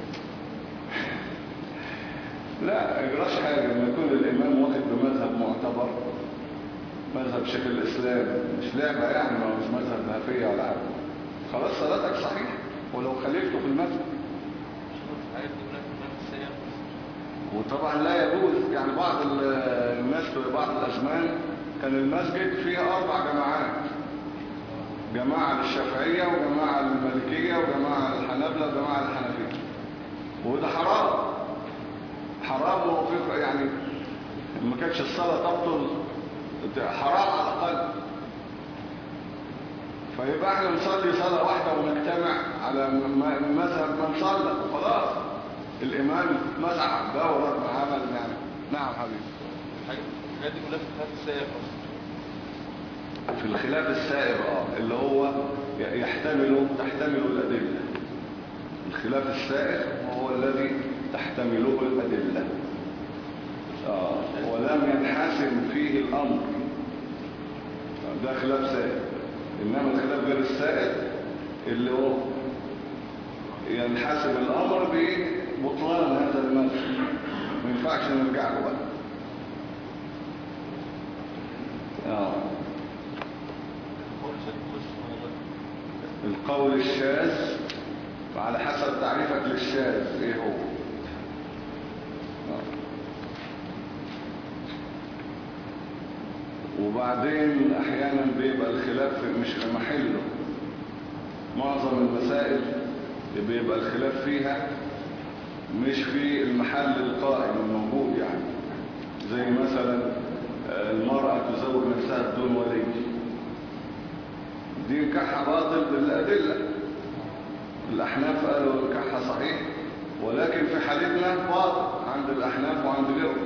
لا اجراش حاجه لما يكون الامام واخد بمذهب معتبر مذهب شيخ الاسلام مش لعبه يعني ما مش مذهب نافيه ولا حاجه خلاص صلاتك صحيحه ولو خالفته في المذهب. وطبعا لا يجوز يعني بعض الناس في بعض الازمان كان المسجد فيها اربع جماعات جماعة للشافعية وجماعة للمالكية وجماعة للحنابلة وجماعة للحنفية وده حرام حرام وفي يعني ما كانتش الصلاة تبطل حرام على الأقل. فيبقى احنا نصلي صلاة واحدة ونجتمع على مذهب من صلى وخلاص الإمام مسح الدورة عمل يعني. نعم حبيبي
الحاجات دي كلها في الخلاف السائغ
في الخلاف السائغ اه اللي هو يحتمل تحتمل الأدلة. الخلاف السائغ هو الذي تحتمله الأدلة آه. ولم ينحسم فيه الأمر ده خلاف سائغ. إنما الخلاف غير السائغ اللي هو ينحسم الأمر ببطلان هذا المذهب ما ينفعش نرجع له بقى. آه. القول الشاذ على حسب تعريفك للشاذ ايه هو. آه. وبعدين احيانا بيبقى الخلاف مش في محله. معظم المسائل بيبقى الخلاف فيها مش في المحل القائم الموجود يعني زي مثلا المرأة تزوج نفسها بدون ولي دي نكاحها باطل بالأدلة. الأحناف قالوا نكاحها صحيح ولكن في حالتنا باطل عند الأحناف وعند غيرهم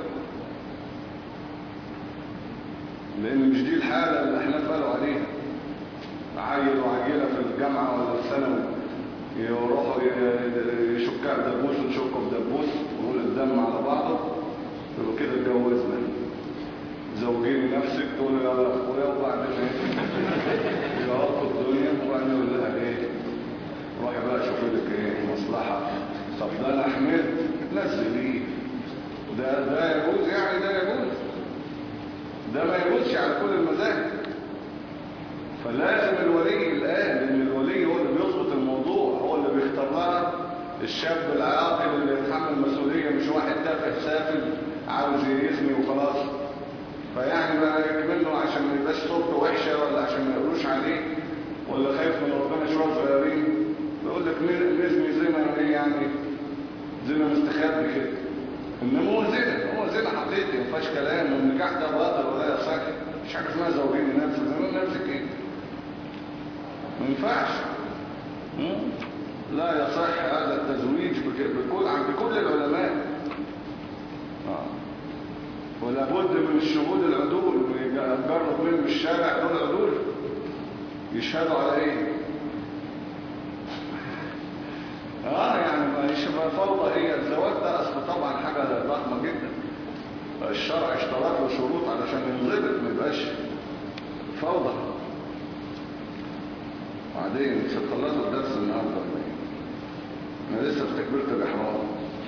لأن مش دي الحالة اللي الأحناف قالوا عليها. عيل وعجلة في الجامعة ولا في ثانوي يروحوا يشكوا بدبوس ويشكوا بدبوس ويقولوا الدم على بعضه يبقوا كده اتجوزنا. زوجيني نفسك، تقول له يلا اخويا، وبعدين ايه يعرفوا الدنيا، وبعدين يقول لها ايه روحي بقى شوفي لك ايه مصلحه. طب ده انا حملت، نزليه. ده ده يجوز يعني؟ ده يجوز؟ ده ما يجوزش على كل المذاهب. فلازم الولي الآن، لأن الولي هو اللي بيظبط الموضوع، هو اللي بيختار لها الشاب العاقل اللي يتحمل مسؤولية، مش واحد تافه سافل عاوز يزني وخلاص. فيعني بقى يكمله عشان ما يبقاش صورته وحشة، ولا عشان ما يقولوش عليه، ولا خايف من ربنا شوية صغيرين، بيقول لك نزني زنا ايه يعني؟ زنا مستخبي كده. انما هو زنا، هو زنا حقيقي، ما فيهاش كلام، والنكاح ده باطل ولا يصح. مش حاجه اسمها زوجين نفسك، زمان نفسك ايه؟ ما ينفعش. لا يصح هذا التزويج بكل عند كل العلماء. آه. ولا بد من الشهود العدول، ويجرب منهم الشارع دول عدول يشهدوا على ايه؟ اه يعني ما يشبه فوضى. هي الزواج ده اصل طبعا حاجه ضخمه جدا، الشرع اشترط له شروط علشان ينضبط، ما يبقاش فوضى. وبعدين مش هتخلصوا الدرس النهارده ولا ايه؟ انا لسه في تكبيره الاحرام.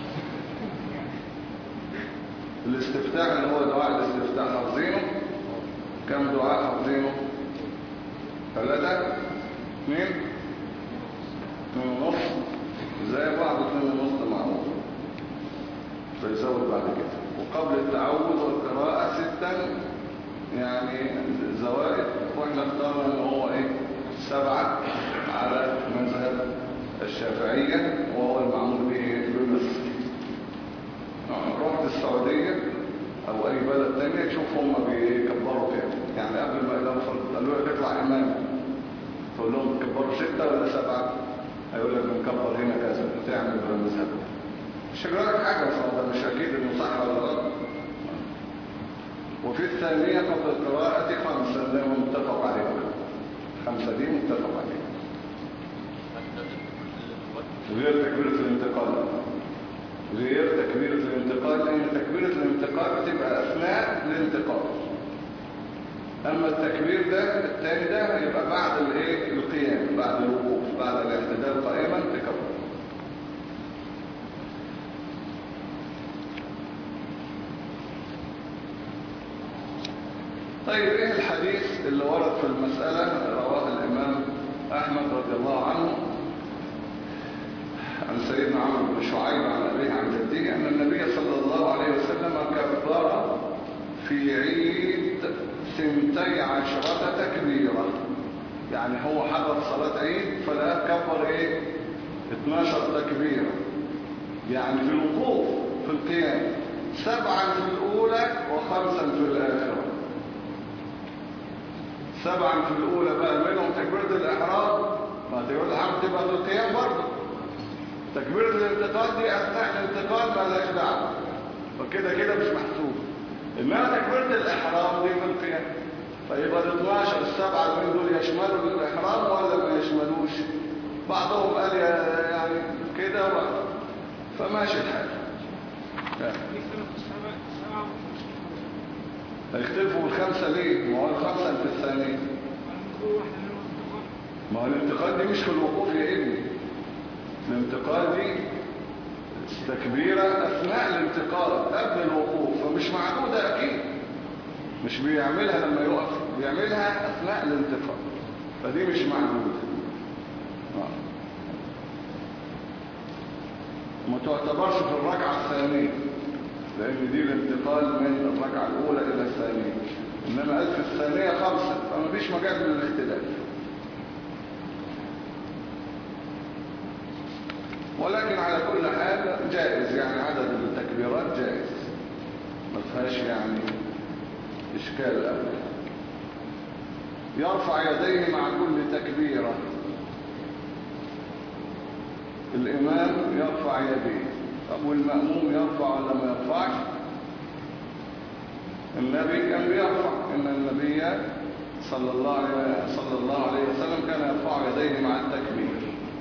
الاستفتاح اللي هو دعاء الاستفتاح حافظينه؟ كم دعاء حافظينه؟ ثلاثة؟ اثنين؟ اثنين ونص؟ زي بعض اثنين ونص معروف، فيزود بعد كده. وقبل التعوذ والقراءة ستا يعني زوائد، واحنا اخترنا ان هو ايه سبعة على مذهب الشافعية، وهو المعمول به بمصر. رحت السعودية او اي بلد تانية تشوف هم بيكبروا كده، يعني قبل ما يلاقوا فرد قالوا لك تطلع امام، تقول لهم تكبروا ستة ولا سبعة، هيقول لك بنكبر هنا كذا، تعمل بالمذهب. مش هجرالك حاجة صعبة، مش اكيد انه صح ولا غلط. وفي الثانية قبل القراءة خمسة، اللي هو متفق عليها، خمسة دي متفق عليها، غير تكبيرة الانتقال. غير تكبيرة الانتقال، لأن تكبيرة الانتقال بتبقى أثناء الانتقال. أما التكبير ده الثاني ده يبقى بعد الايه القيام، بعد الوقوف، بعد الاعتدال قائما تكبر. طيب ايه الحديث اللي ورد في المسألة؟ رواه الإمام أحمد رضي الله عنه عن سيدنا عمرو بن شعيب عن أبيه عن جده أن النبي صلى الله عليه وسلم كبر في عيد ثنتي عشرة تكبيرة. يعني هو حضر صلاة عيد فلا كبر ايه اتناشر تكبيرة، يعني في الوقوف في القيام سبعا في الأولى وخمسا في الآخرة. سبعا في الأولى بقى منهم تكبيرة الإحرام، ما تكبيرة الإحرام تبقى في القيام برضه. تكبيرة الانتقال دي أثناء الانتقال ما لهاش دعوة، فكده كده مش محسوب. إنما تكبيرة الإحرام دي في القيام، فيبقى ال اثناشر السبعة من دول يشملوا الإحرام ولا ما يشملوش؟ بعضهم قال يعني كده و... فماشي الحال. هيختلفوا الخمسة ليه؟ ما هو الخمسة في الثانية. ما هو الانتقال دي مش في الوقوف يا ابني، الانتقال دي تكبيرة أثناء الانتقال قبل الوقوف، فمش معدودة أكيد، مش بيعملها لما يقف، بيعملها أثناء الانتقال، فدي مش معدودة. ما تعتبرش في الركعة الثانية، لأن دي الانتقال من الركعة الأولى إلى الثانية، إنما قال في الثانية خمسة، فما فيش مجال للاختلاف. ولكن على كل حال جائز، يعني عدد التكبيرات جائز، ما فيهاش يعني إشكال أبدا. يرفع يديه مع كل تكبيرة، الإمام يرفع يديه. طب والمأموم يرفع ولا ما يرفعش؟ النبي كان بيرفع، إن النبي صلى الله عليه صلى الله عليه وسلم كان يرفع يديه مع التكبير.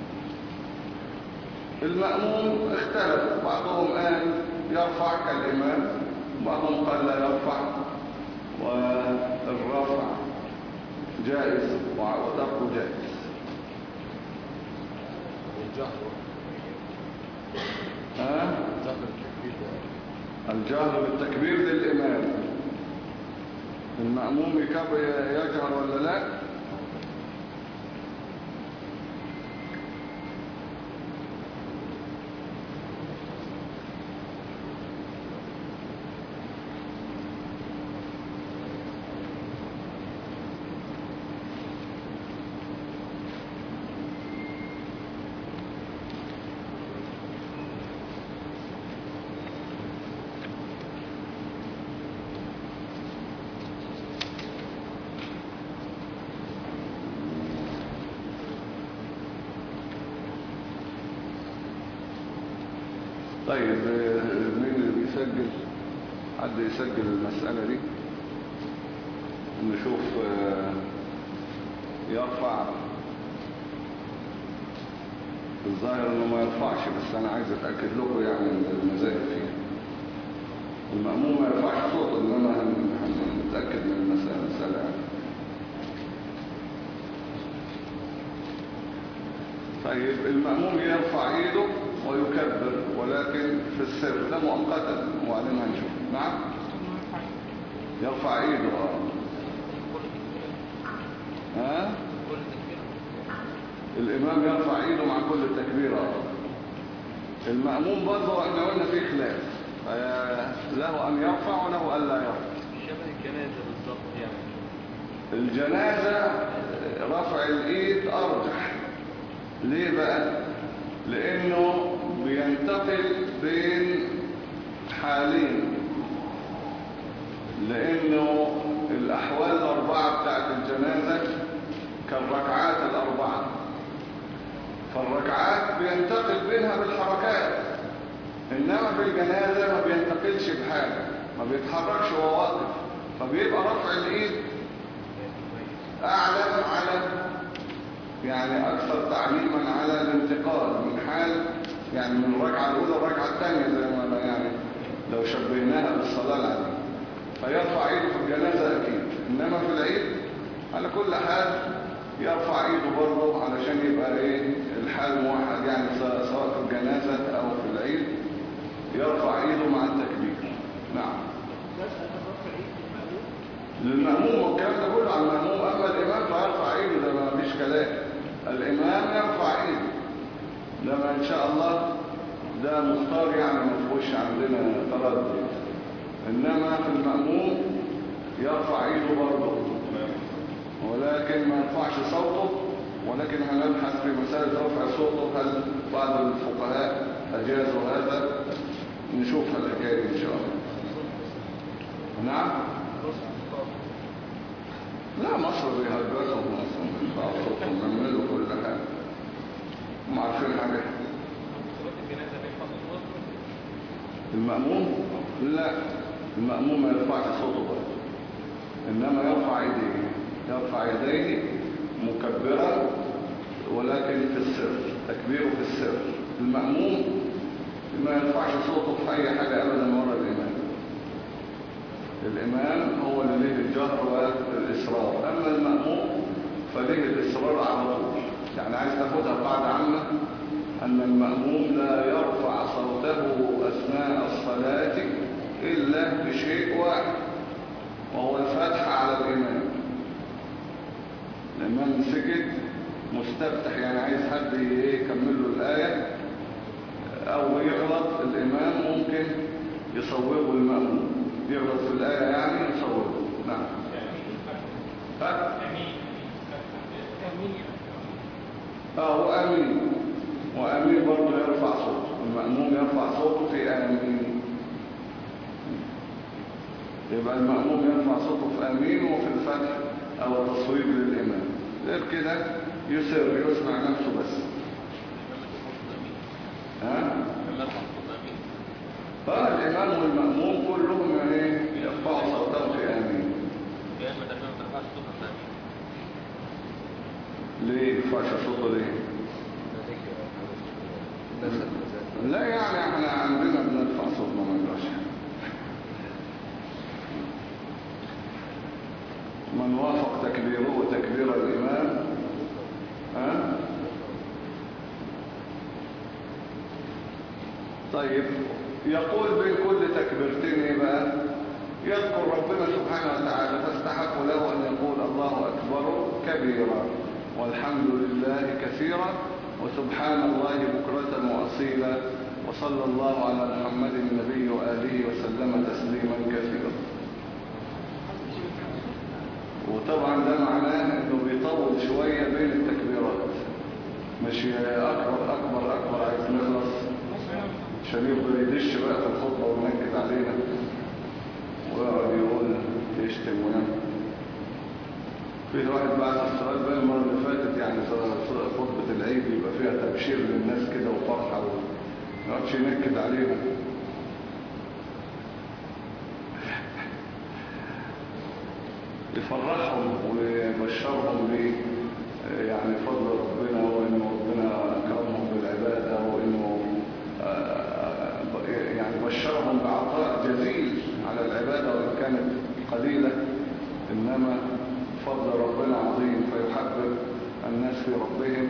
المأموم اختلف، بعضهم قال يرفع كالإمام، بعضهم قال لا يرفع، و جائز وتركه جائز.
والجهر
ها؟
الجهر بالتكبير ده.
الجهر بالتكبير للإمام، المأموم يكبر يجهر ولا لا؟ طيب مين اللي بيسجل؟ حد يسجل المسألة دي نشوف. يرفع الظاهر انه ما يرفعش، بس انا عايز اتأكد لكم يعني المذاهب فيها. المأموم ما يرفعش صوته، انما هنتأكد من المسألة مسألة يعني. طيب المأموم يرفع ايده ويكبر ولكن في السر، ده مؤقتا وبعدين هنشوف. نعم يرفع ايده. اه ها الامام يرفع ايده مع كل تكبيره. المأموم برضه احنا قلنا فيه خلاف، له ان يرفع وله ان لا يرفع.
شبه الجنازه بالظبط يعني.
الجنازه رفع الايد ارجح. ليه بقى؟ لانه بينتقل بين حالين، لانه الاحوال الاربعه بتاعت الجنازه كالركعات الاربعه، فالركعات بينتقل بينها بالحركات، انما في الجنازه ما بينتقلش بحاجه، ما بيتحركش وهو واقف، فبيبقى رفع الايد اعلم على يعني اكثر تعليما على الانتقال من حال يعني من الركعه الاولى للركعه الثانيه، زي ما يعني لو شبهناها بالصلاه العاديه. فيرفع ايده في الجنازه اكيد، انما في العيد على كل حال يرفع ايده برضه علشان يبقى ايه الحال موحد، يعني سواء في الجنازه او في العيد يرفع ايده مع التكبير. نعم للمأموم، والكلام ده كله على المأموم. اما الامام فيرفع ايده، ده ما فيش كلام. الامام يرفع ايده، لما ان شاء الله ده مختار يعني ما فيهوش عندنا تردد. انما في المأموم يرفع ايده برضه ولكن ما يرفعش صوته، ولكن هنبحث في مسألة رفع صوته هل بعض الفقهاء اجازوا هذا، نشوف الحكاية ان شاء الله. نعم لا مصر بيهجرهم اصلا بيرفعوا صوتهم بيعملوا كل حاجة، هم عارفين حاجة. المأموم لا، المأموم ما يرفعش صوته برضه، انما يرفع يديه، يرفع يديه مكبرا ولكن في السر، تكبيره في السر. المأموم ما يرفعش صوته في اي حاجة ابدا ورا الامام. الامام هو اللي له الجهر والاصرار، اما المأموم فله الاصرار على طول. يعني عايز تاخدها قاعدة عامة ان المأموم لا يرفع صوته اثناء الصلاة الا بشيء واحد، وهو الفتح على الامام. الامام سكت مستفتح، يعني عايز حد يكمل له الايه او يغلط الامام ممكن يصوبه المأموم، يغلط في الايه يعني يصوبه. نعم ها اه وامين، وامين برضه يرفع صوته، المأموم يرفع صوته في امين. يبقى المأموم يرفع صوته في امين وفي الفتح او التصويب للامام، غير كده يسر يسمع نفسه بس. ها فالامام والمأموم كلهم يعني يرفعوا صوتهم في امين. ليه يرفعش صوته ليه؟ لا يعني احنا عندنا بنرفع صوتنا ما نقدرش. من وافق تكبيره وتكبير يكبر الإمام. ها؟ طيب يقول بين كل تكبيرتين ايه بقى؟ يذكر ربنا سبحانه وتعالى، فاستحق له أن يقول الله أكبر كبيرا والحمد لله كثيرا وسبحان الله بكرة وأصيلا وصلى الله على محمد النبي وآله وسلم تسليما كثيرا. وطبعا ده معناه انه بيطول شوية بين التكبيرات، مش اكبر اكبر اكبر عايز نخلص عشان يفضل يدش بقى في الخطبة وينكد علينا ويقعد يقول يشتم ويعمل. في واحد بعد الصلاة بقى المرة اللي فاتت يعني خطبة العيد يبقى فيها تبشير للناس كده وفرحة وما يقعدش ينكد علينا. يفرحهم ويبشرهم ب يعني فضل ربنا وانه ربنا اكرمهم بالعباده وانه يعني بشرهم بعطاء جزيل على العباده وان كانت قليله، انما فضل ربنا عظيم فيحبب الناس في ربهم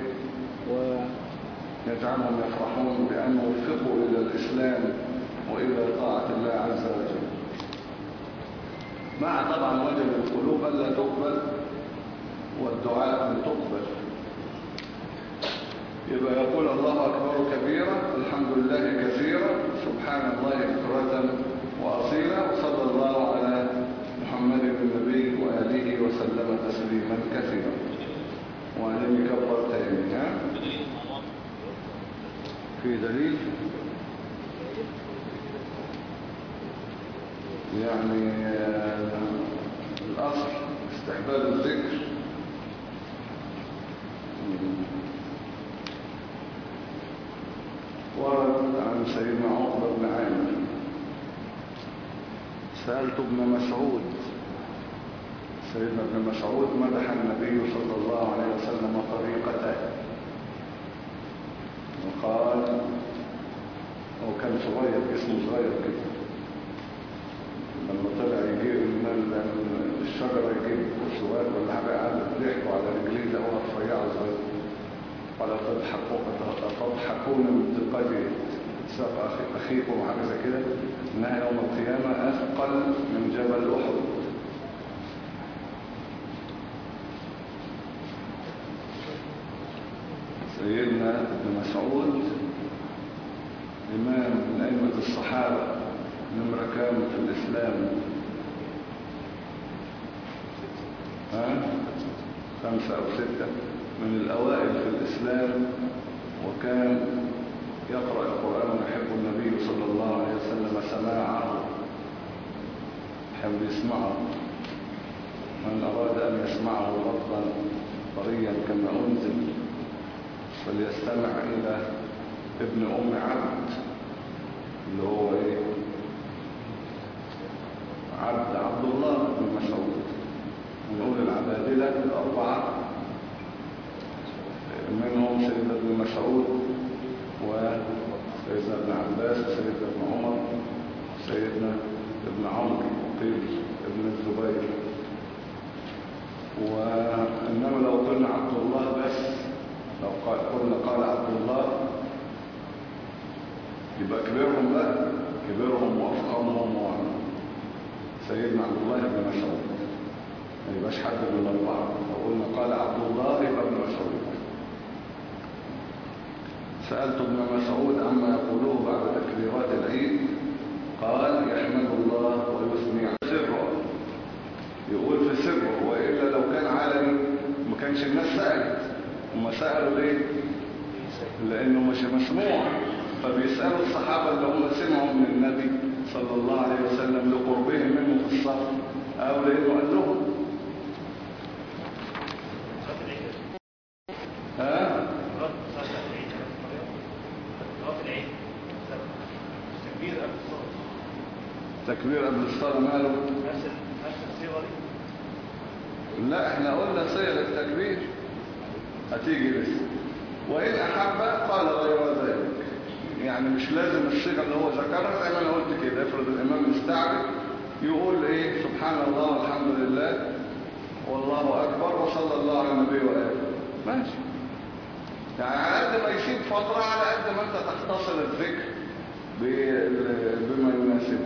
ويجعلهم يفرحون بان وفقوا الى الاسلام والى طاعه الله عز وجل، مع طبعا وجب القلوب ألا تقبل والدعاء أن تقبل. يبقى يقول الله أكبر كبيرا الحمد لله كثيرا سبحان الله بكرة وأصيلا وصلى الله على محمد النبي وآله وسلم تسليما كثيرا. وعلم كبر تاني. ها؟ في دليل يعني الأصل استحباب الذكر. ورد عن سيدنا عقبة بن عامر سألت ابن مسعود، سيدنا ابن مسعود مدح النبي صلى الله عليه وسلم طريقته وقال، هو كان صغير جسمه صغير كده، لما طلع يجيب من الشجرة يجيب سواد ولا حاجة قعدت ضحكوا على رجليه لقوها رفيعة صغيرة، قال تضحكون من ثقل ساق أخيكم وحاجة زي كده إنها يوم القيامة أثقل من جبل أحد. سيدنا ابن مسعود إمام من أئمة الصحابة، نمرة كام في الإسلام؟ ها؟ خمسة أو ستة، من الأوائل في الإسلام، وكان يقرأ القرآن ويحب النبي صلى الله عليه وسلم سماعه، يحب يسمعه. من أراد أن يسمعه رضا طريا كما أنزل فليستمع إلى ابن أم عبد اللي هو إيه؟ عبد عبد الله بن مسعود، ونقول العبادلة الأربعة منهم سيدنا ابن مسعود وسيدنا ابن عباس وسيدنا ابن عمر وسيدنا ابن عمرو وقيل ابن الزبير. وإنما لو قلنا عبد الله بس، لو قلنا قال عبد الله يبقى كبيرهم بقى، كبيرهم وأفخمهم سيدنا عبد الله بن مسعود، ما يبقاش حد من الأربعة. لو قلنا قال عبد الله يبقى ابن مسعود. سألت ابن مسعود عما يقوله بعد تكبيرات العيد، قال يحمد الله ويثني على سره، يقول في سره، وإلا لو كان علني ما كانش الناس سألت. هم سألوا ليه؟ لأنه مش مسموع، فبيسألوا الصحابة اللي هم سمعوا من النبي صلى الله عليه وسلم لقربهم منه في الصف، أو لأنه قال لهم. ها؟ تكبير قبل الصلاة ماله؟
نفس الصيغة دي؟
لا، احنا قلنا صيغ التكبير هتيجي لسه. وإن أحب قال غير ذلك، يعني مش لازم الصيغة اللي هو ذكرها زي ما انا قلت كده. افرض الإمام مستعجل يقول ايه؟ سبحان الله والحمد لله والله أكبر وصلى وصلى على النبي وآله ماشي. يعني على قد ما يسيب فترة على قد ما انت تختصر الذكر بما يناسبه.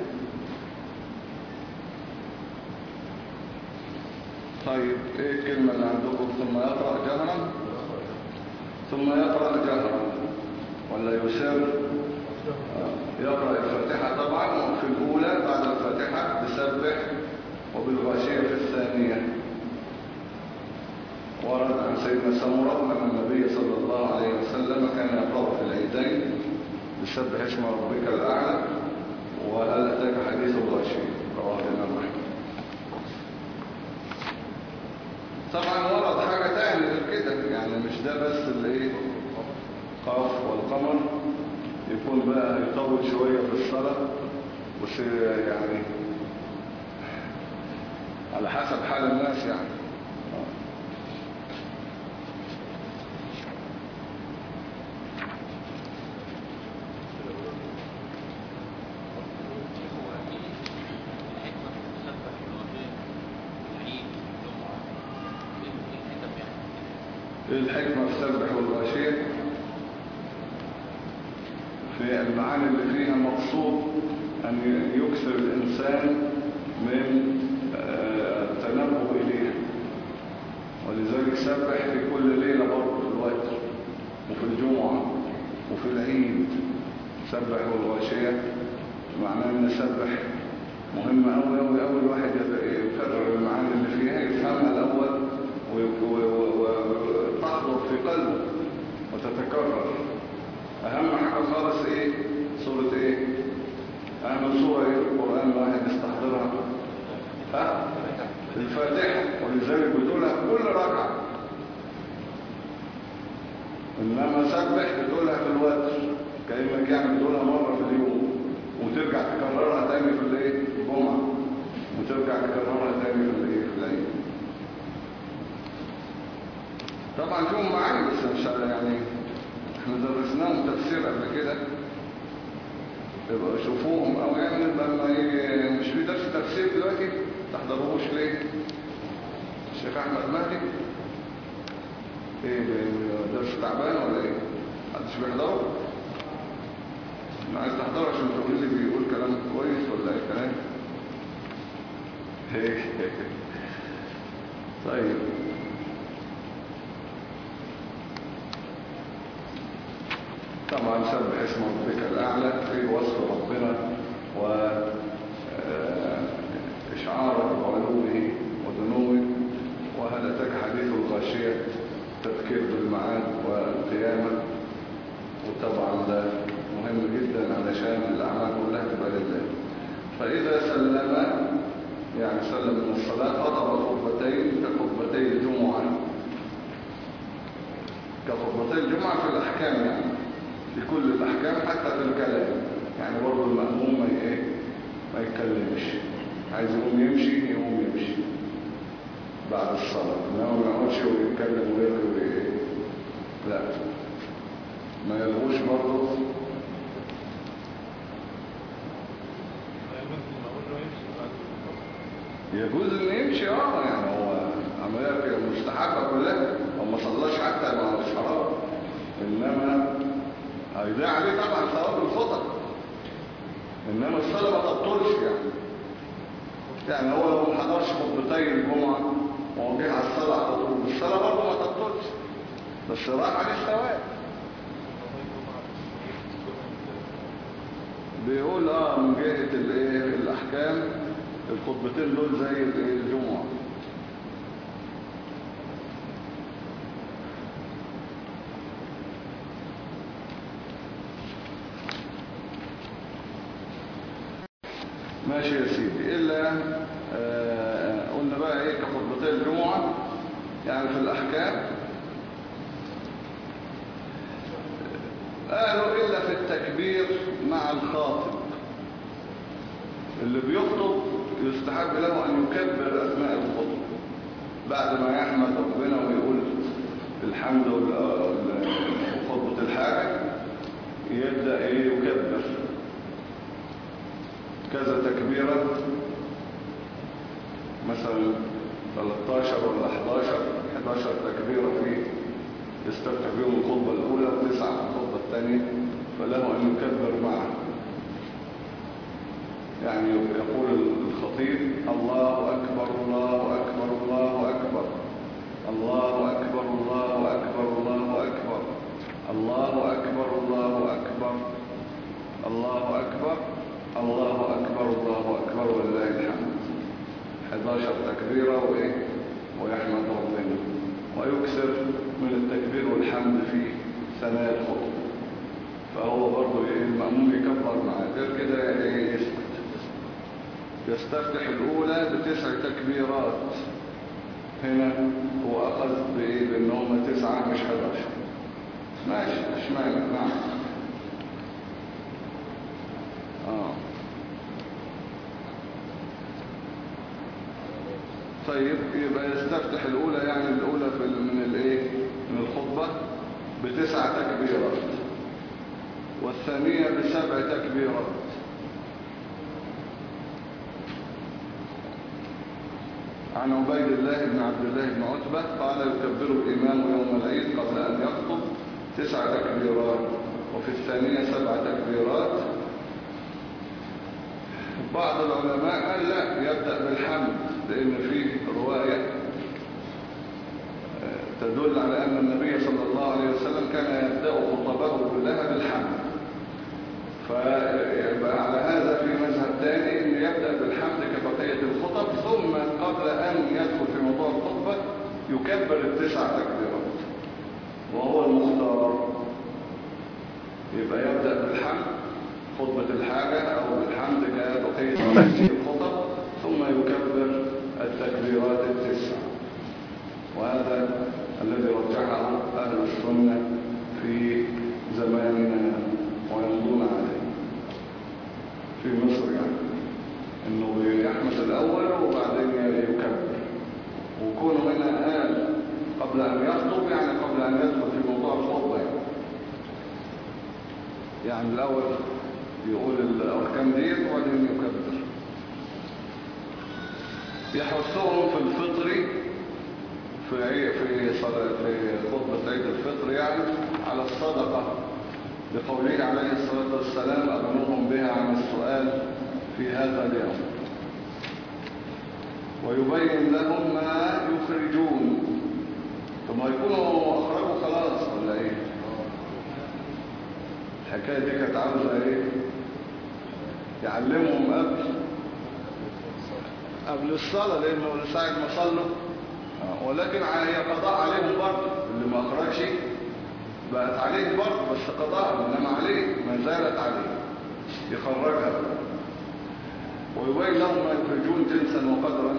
طيب ايه الكلمة اللي عندكم؟ ثم يقرأ جهرا، ثم يقرأ جهرا ولا يسر؟ يقرأ الفاتحة طبعا، وفي الأولى بعد الفاتحة بسبح، وبالغاشية في الثانية. ورد عن سيدنا سمرة أن النبي صلى الله عليه وسلم كان يقرأ في العيدين بسبح اسم ربك الأعلى وهل أتاك حديث الغاشية، رواه الإمام أحمد. طبعا ورد حاجة تانية غير كده، يعني مش ده بس اللي ايه قاف والقمر، يكون بقى يطول شوية في الصلاة، بس يعني على حسب حال الناس يعني. ايه الحكمة في سبح والغاشية؟ في المعاني اللي فيها مقصود أن يكثر الإنسان من التنبه إليها، ولذلك سبح في كل ليلة برضه في الوتر وفي الجمعة وفي العيد. سبح والغاشية معناه أن سبح مهم أوي أوي أوي، الواحد يكرر المعاني اللي فيها يفهمها الأول وتحضر في قلبه وتتكرر. أهم حاجة خالص إيه؟ سورة إيه؟ أهم سورة إيه في القرآن الواحد يستحضرها؟ ها؟ الفاتحة، ولذلك بتقولها كل ركعة. إنما سبح بتقولها في الوتر، كأنك يعني بتقولها مرة في اليوم، وترجع تكررها تاني في الإيه؟ الجمعة، وترجع تكررها تاني في الإيه؟ في العيد. طبعا فيهم معاني بس مش يعني احنا درسناهم تفسير قبل كده، يبقى شوفوهم او يعني لما مش في درس تفسير دلوقتي تحضروهوش ليه؟ الشيخ احمد مهدي ايه درس تعبان ولا ايه؟ محدش بيحضره؟ انا عايز تحضره عشان تقول لي بيقول كلام كويس ولا ايه كلام؟ طيب طبعا سبح اسم ربك الأعلى في وصف ربنا وإشعار بعلوه ودنوه، وهل أتاك حديث الغاشية تذكير بالمعاد والقيامة. وطبعا ده مهم جدا علشان الأعمال كلها تبقى لله. فإذا سلم يعني سلم من الصلاة خطب خطبتين كخطبتي الجمعة، كخطبتي الجمعة في الأحكام يعني في كل الأحكام حتى في الكلام، يعني برضه المأموم ما ايه ما يتكلمش، عايز يقوم يمشي يقوم يمشي بعد الصلاة، انما ما يقعدش ويتكلم ويرغي وايه، لا ما يلغوش برضه. يجوز ان يمشي اه يعني هو عملية مستحبة كلها، هو ما صلاش حتى ما هوش حرام، انما هيضيع عليه طبعا ثواب الخطب، انما الصلاه ما تبطلش يعني. يعني هو لو ما حضرش خطبتي الجمعه وهو جه على الصلاه على طول، الصلاه برضه ما تبطلش، بس راح عليه الثواب. بيقول اه من جهه الايه الاحكام الخطبتين دول زي الجمعه. ماشي يا سيدي. إلا آه قلنا بقى إيه كخطبتي الجمعة يعني في الأحكام، قالوا إلا في التكبير مع الخاطب. اللي بيخطب يستحب له أن يكبر أثناء الخطبة بعد ما يحمد ربنا ويقول الحمد وخطبة الحاجة، يبدأ إيه يكبر كذا تكبيرة، مثلا ثلاثة عشر ولا أحد عشر حداشر تكبيرة فيه يستفتح بهم الخطبة الأولى وتسعة في الخطبة الثانية، فله أن يكبر معه. يعني يقول الخطيب الله أكبر الله أكبر الله أكبر الله أكبر الله أكبر الله أكبر الله أكبر الله أكبر الله أكبر الله أكبر الله أكبر ولله الحمد. حداشر تكبيرة وإيه ويحمد ربنا ويكسر من التكبير والحمد في ثنايا الخطبة. فهو برضه إيه المأموم يكبر معاه، غير كده إيه يسكت. يستفتح الأولى بتسع تكبيرات. هنا هو أخذ بإيه بأنهم تسعة مش حداشر. ماشي مش مانع. نعم. آه. طيب يبقى يستفتح الأولى يعني الأولى في من الإيه من الخطبة بتسع تكبيرات، والثانية بسبع تكبيرات. عن عبيد الله بن عبد الله بن عتبة قال يكبر الإمام يوم العيد قبل أن يخطب تسع تكبيرات، وفي الثانية سبع تكبيرات. بعض العلماء قال لا يبدأ بالحمد، لأن فيه رواية تدل على أن النبي صلى الله عليه وسلم كان يبدأ خطبه كلها بالحمد. فيبقى على هذا في مذهب ثاني أن يبدأ بالحمد كبقية الخطب، ثم قبل أن يدخل في موضوع الخطبة يكبر التسع تكبيرات، وهو المختار. يبقى يبدأ بالحمد خطبة الحاجة أو بالحمد كبقية الخطب، ثم يكبر التكبيرات التسع. وهذا الذي رجحه أهل السنة في زماننا ويمضون عليه في مصر، يعني انه يحمد الاول وبعدين يكبر. وكونه هنا قال قبل ان يخطب يعني قبل ان يدخل في موضوع الخطبه، يعني, يعني الاول يقول الاركان دي وبعدين يكبر. يحثهم في الفطر في في صلاة في خطبة عيد الفطر يعني على الصدقة، بقوله عليه الصلاة والسلام أغنوهم بها عن السؤال في هذا اليوم، ويبين لهم ما يخرجون. ثم يكونوا أخرجوا خلاص ولا إيه؟ الحكاية دي كانت عاوزة إيه؟ يعلمهم قبل قبل الصلاة، لأنه ساعة ما صلوا، ولكن هي قضاء عليهم برضه. اللي ما أخرجش بقت عليه برضه، بس قضاء، إنما عليه ما زالت عليه يخرجها. ويبين لهم ما يخرجون جنسا وقدرا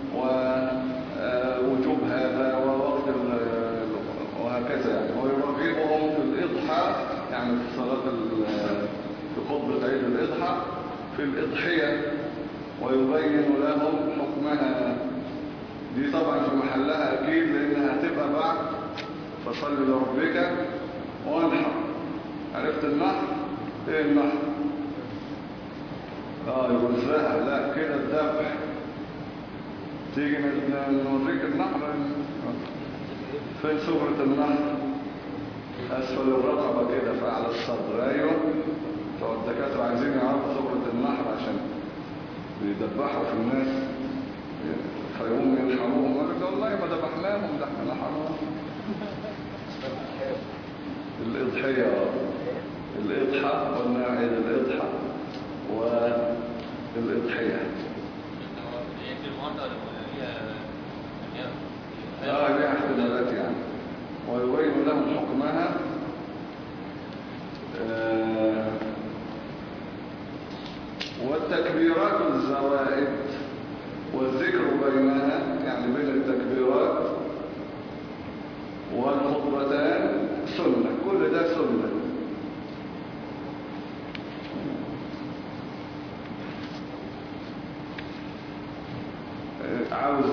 ووجوب هذا ووقت وهكذا يعني. ويرغبهم في الإضحى، يعني في صلاة في خطبة عيد الإضحى في الإضحية، ويبين لهم حكمها. دي طبعا في محلها أكيد، لأنها هتبقى بعد فصل لربك وانحر. عرفت النحر؟ ايه النحر؟ اه يوزعها. لا كده الذبح. تيجي نوريك النحر فين صورة النحر؟ اسفل الرقبة كده فعلى الصدر. ايوه بتوع الدكاترة عايزين يعرفوا صورة النحر عشان بيدبحوا في الناس فيقوم ينحروهم. قالوا والله ما ذبحناهم، ده احنا نحرهم. الإضحية الإضحى قلنا عيد الإضحى والإضحية. اه ليها احتمالات يعني. ويبين لهم حكمها. آه والتكبيرات الزوائد والذكر بينها، يعني بين التكبيرات والخطبتان سنة. كل ده سنة. عاوز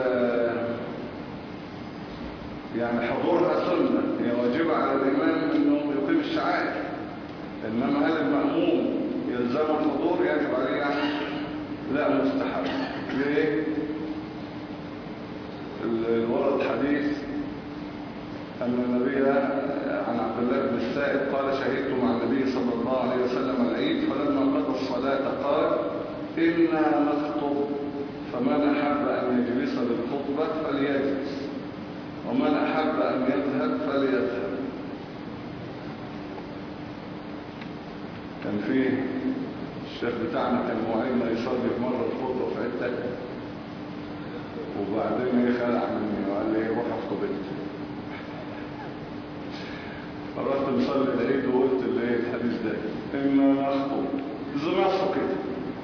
يعني حضورها سنة، هي واجبة على الإمام أنه يقيم الشعائر. إنما هل المأموم يلزم الحضور؟ يجب عليه يعني لا، مستحب. ليه؟ الورد حديث أن النبي عن عبد الله بن السائب قال شهدت مع النبي صلى الله عليه وسلم العيد فلما قضى الصلاة قال إنا نخطب فمن أحب أن يجلس للخطبة فليجلس ومن أحب أن يذهب فليذهب. كان فيه الشيخ بتاعنا كان معيننا يصلي في مرة الخطبة في حتة وبعدين يخلع مني وقال لي روح اخطبت. فرحت مصلي العيد وقلت اللي هي الحديث ده إنا نخطب زنصه كده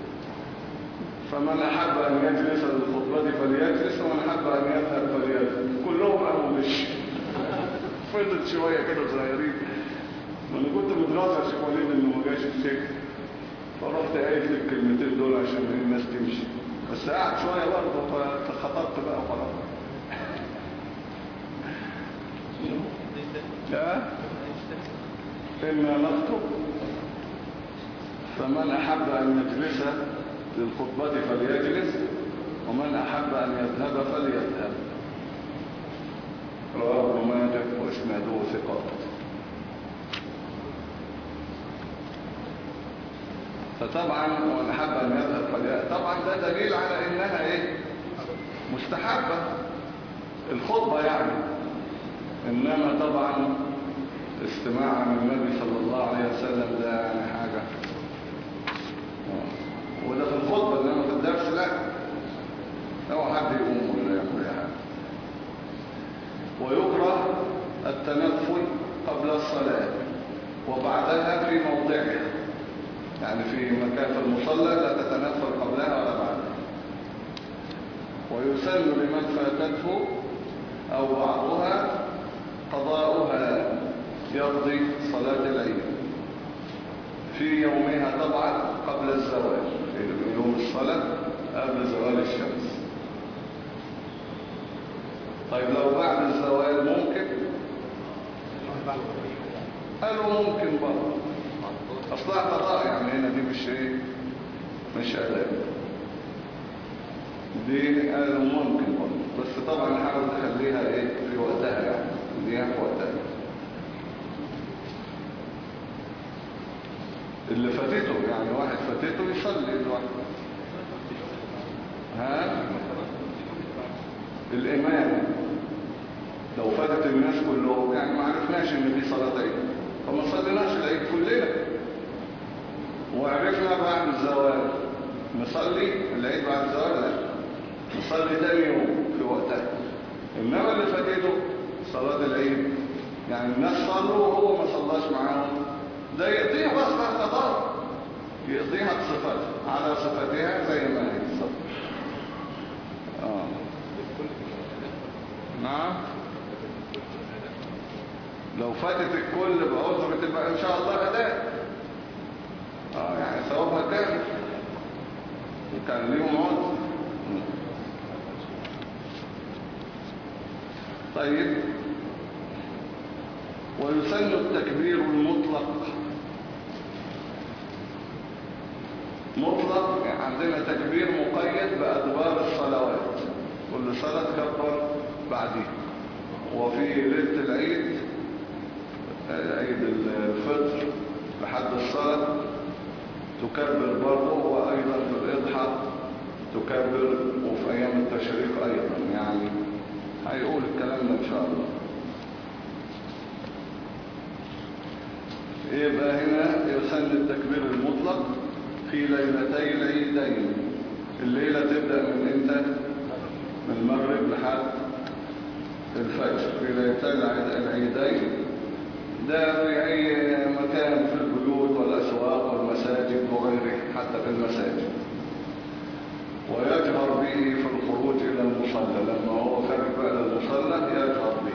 فمن أحب أن يجلس للخطبة فليجلس ومن أحب أن يذهب فليذهب. كلهم قاموا مش فضلت شوية كده صغيرين وانا كنت متغاظ يا شيخ وليد انه ما جاش السكه فرحت قايل لك الكلمتين دول عشان الناس تمشي بس قعد شويه برضه فخطبت بقى وخلاص. لا إنا نخطب فمن أحب أن يجلس للخطبة فليجلس ومن أحب أن يذهب فليذهب. رواه ابن ماجه وإسناده ثقات. فطبعا ومن أحب أن يذهب فليذهب طبعا ده دليل على إنها إيه مستحبة الخطبة يعني. إنما طبعا استماع من النبي صلى الله عليه وسلم ده يعني حاجة وده في الخطبة إنما في الدرس لا لو حد يقوم ولا يعمل أي حاجة. ويكره التنفل قبل الصلاة وبعدها في موضعها يعني في مكان في المصلى لا تتنفل قبلها ولا بعدها. ويسن لمن فاتته أو بعضها قضاؤها يقضي صلاة العيد في يومها طبعا قبل الزوال في يوم الصلاة قبل زوال الشمس. طيب لو بعد الزوال ممكن قالوا ممكن برضه اصلها قضاء يعني هنا دي مش ايه مش اداء دي قالوا ممكن برضه بس طبعا حاول تخليها ايه في وقتها يعني دي في وقتها. اللي فاتته يعني واحد فاتته يصلي الواحد ها الامام لو فاتت الناس كلهم يعني ما عرفناش ان دي صلاة عيد فما صليناش العيد كلنا وعرفنا بعد الزوال نصلي العيد بعد الزوال لا نصلي تاني يوم في وقتها. انما اللي فاتته صلاة العيد يعني الناس صلوا وهو ما صلاش معاهم ده يقضيها بس بعد قضاء يقضيها بصفتها على صفتها زي ما هي بالظبط. اه نعم لو فاتت الكل بعذر بتبقى ان شاء الله اداء اه يعني ثوابها كامل وكان ليهم عذر. طيب ويسن التكبير المطلق مطلق يعني عندنا تكبير مقيد بأدبار الصلوات كل صلاة تكبر بعدها. وفي ليلة العيد عيد الفطر لحد الصلاة تكبر برضه وأيضا في الإضحى تكبر وفي أيام التشريق أيضا يعني هيقول الكلام ده إن شاء الله. يبقى هنا يسن التكبير المطلق في ليلتي العيدين. الليلة تبدأ من امتى؟ من المغرب لحد الفجر في ليلتي العيدين. ده في أي مكان في البيوت والأسواق والمساجد وغيره حتى في المساجد. ويجهر به في الخروج إلى المصلى لما هو خارج بقى للمصلى يجهر به.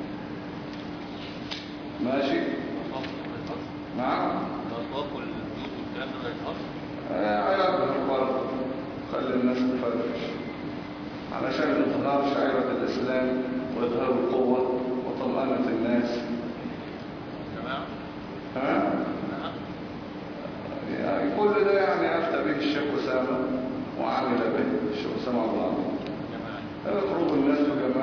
ماشي؟ نعم؟ عيابها برضه خلي الناس تفرش علشان إظهار شعيرة الإسلام وإظهار القوة وطمأنة الناس. ها؟ يعني كل ده يعني أفتى به الشيخ أسامة وعمل به الشيخ أسامة الله خروج الناس وجماعة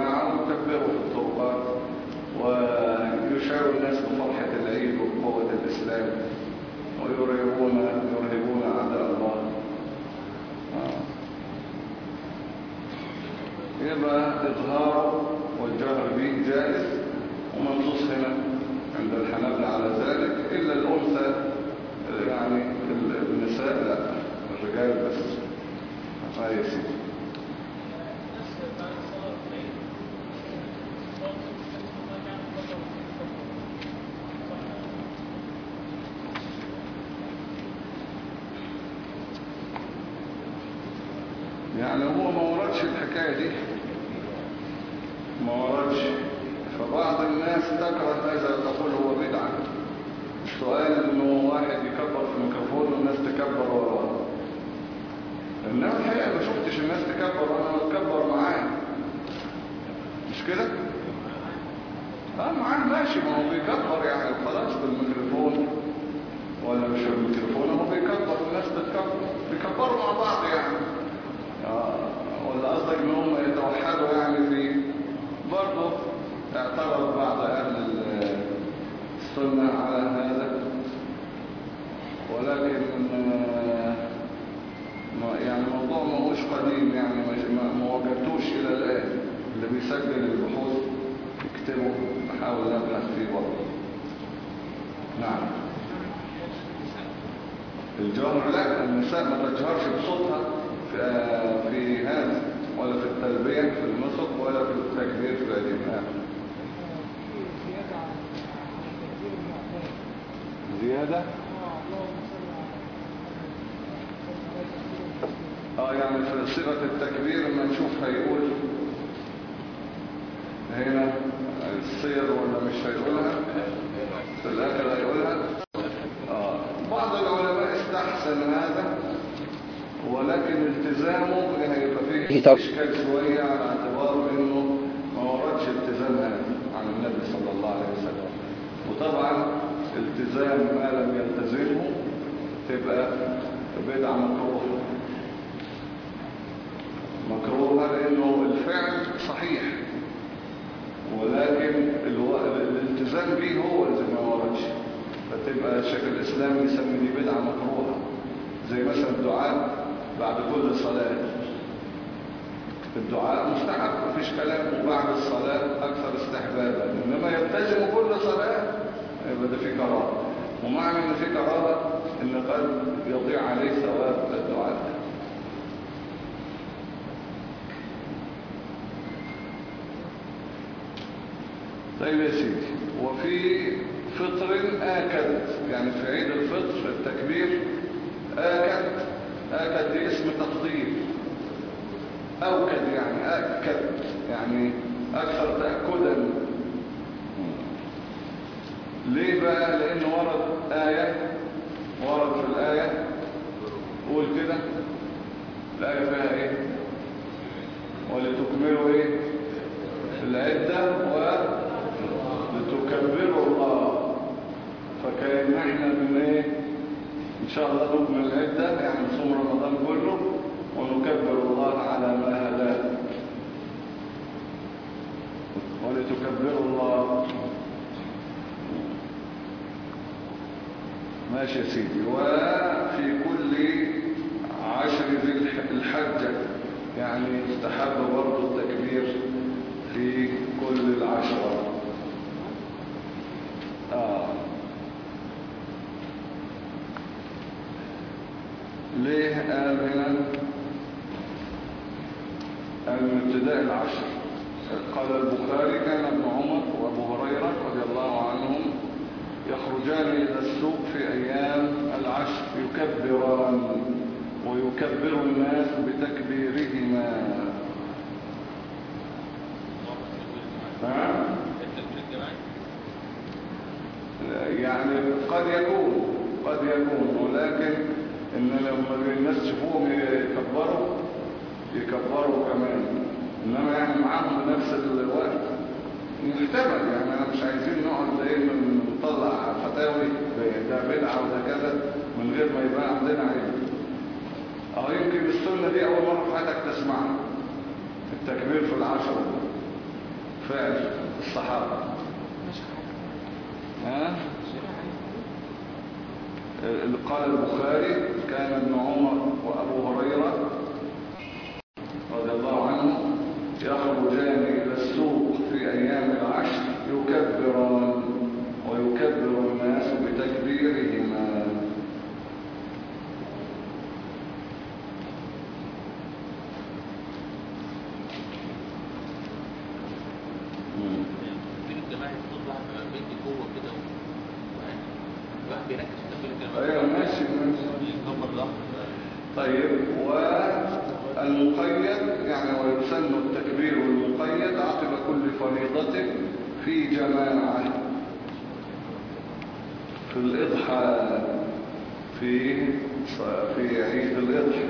إظهاره والجهر به جائز، ومنصوص هنا عند الحنابلة على ذلك، إلا الأنثى يعني النساء لا، الرجال بس. ما يسير يعني هو ما وردش الحكاية دي، ما وردش. فبعض الناس تكره هذا تقول هو بدعة. السؤال انه واحد يكبر في الميكروفون والناس تكبر وراه، انما الحقيقة ما شفتش الناس تكبر وانا بتكبر معاه، مش كده؟ اه معاه ماشي، ما هو بيكبر يعني خلاص بالميكروفون، ولا مش بالميكروفون، هو بيكبر والناس بتكبر، بيكبروا مع بعض يعني. آه ولا قصدك ان هم يتوحدوا يعني في برضه اعترض بعض اهل السنة على هذا، ولكن يعني الموضوع ما هوش قديم يعني، ما وجدتوش الى الان. اللي بيسجل البحوث يكتبه، نحاول نبحث فيه برضه. نعم. الجهر لا، النساء ما تجهرش بصوتها في هذا، ولا في التلبية في النسك، ولا في التكبير في الإمام. زيادة اه يعني في صيغة التكبير لما نشوف هيقول هنا الصيغ ولا مش هيقولها في الآخر هيقولها. اه بعض العلماء استحسن هذا، ولكن التزامه هيبقى فيه إشكال شوية على اعتبار انه ما وردش التزام هذا عن النبي صلى الله عليه وسلم. وطبعا التزام ما لم يلتزمه تبقى بدعة مكروهة، مكروهة لانه الفعل صحيح، ولكن الو... الالتزام به هو اللي ما وردش، فتبقى الشيخ الاسلام يسمي دي بدعة مكروهة. زي مثلا الدعاء بعد كل صلاة، الدعاء مستحب مفيش كلام، وبعد الصلاة أكثر استحبابا، إنما يلتزم كل صلاة يبقى ده في كراهة، ومعنى إن في كراهة إن قد يضيع عليه ثواب الدعاء. طيب يا سيدي، وفي فطر آكد، يعني في عيد الفطر التكبير آكد، آكد دي اسم تفضيل، أوكد يعني أكد يعني أكثر تأكدا. ليه بقى؟ لأنه ورد آية، ورد في الآية قول كده، الآية فيها إيه؟ ولتكملوا إيه؟ العدة ولتكبروا الله. فكأن احنا من إيه؟ إن شاء الله نكمل العدة، يعني نصوم رمضان كله ونكبر الله على ما هدانا، ولتكبروا الله. ماشي يا سيدي. وفي كل عشر ذي الحجة، يعني يستحب برضه التكبير في كل العشرة. آه. ليه قال هنا من ابتداء العشر؟ قال البخاري كان ابن عمر وابو هريرة رضي الله عنهم يخرجان إلى السوق في أيام العشر يكبران ويكبر الناس بتكبيرهما. ها؟ يعني قد يكون قد يكون ولكن إن لما الناس تشوفوهم يكبروا يكبروا كمان، إنما يعني معاهم بنفس الوقت محتمل. يعني أنا مش عايزين نقعد دايما نطلع فتاوي ده بدعة وده كذا من غير ما يبقى عندنا علم. أو يمكن السنة دي أول مرة في حياتك تسمعها، التكبير في العشرة فعل الصحابة. ها؟ قال البخاري كان ابن عمر وأبو هريرة رضي الله عنه يخرجان إلى السوق في أيام العشر يكبران ويكبر الناس بتكبيرهما. ايوه ماشي ماشي. طيب والمقيد يعني ويسن التكبير المقيد عقب كل فريضة في جماعة في الإضحى في في عيد الإضحى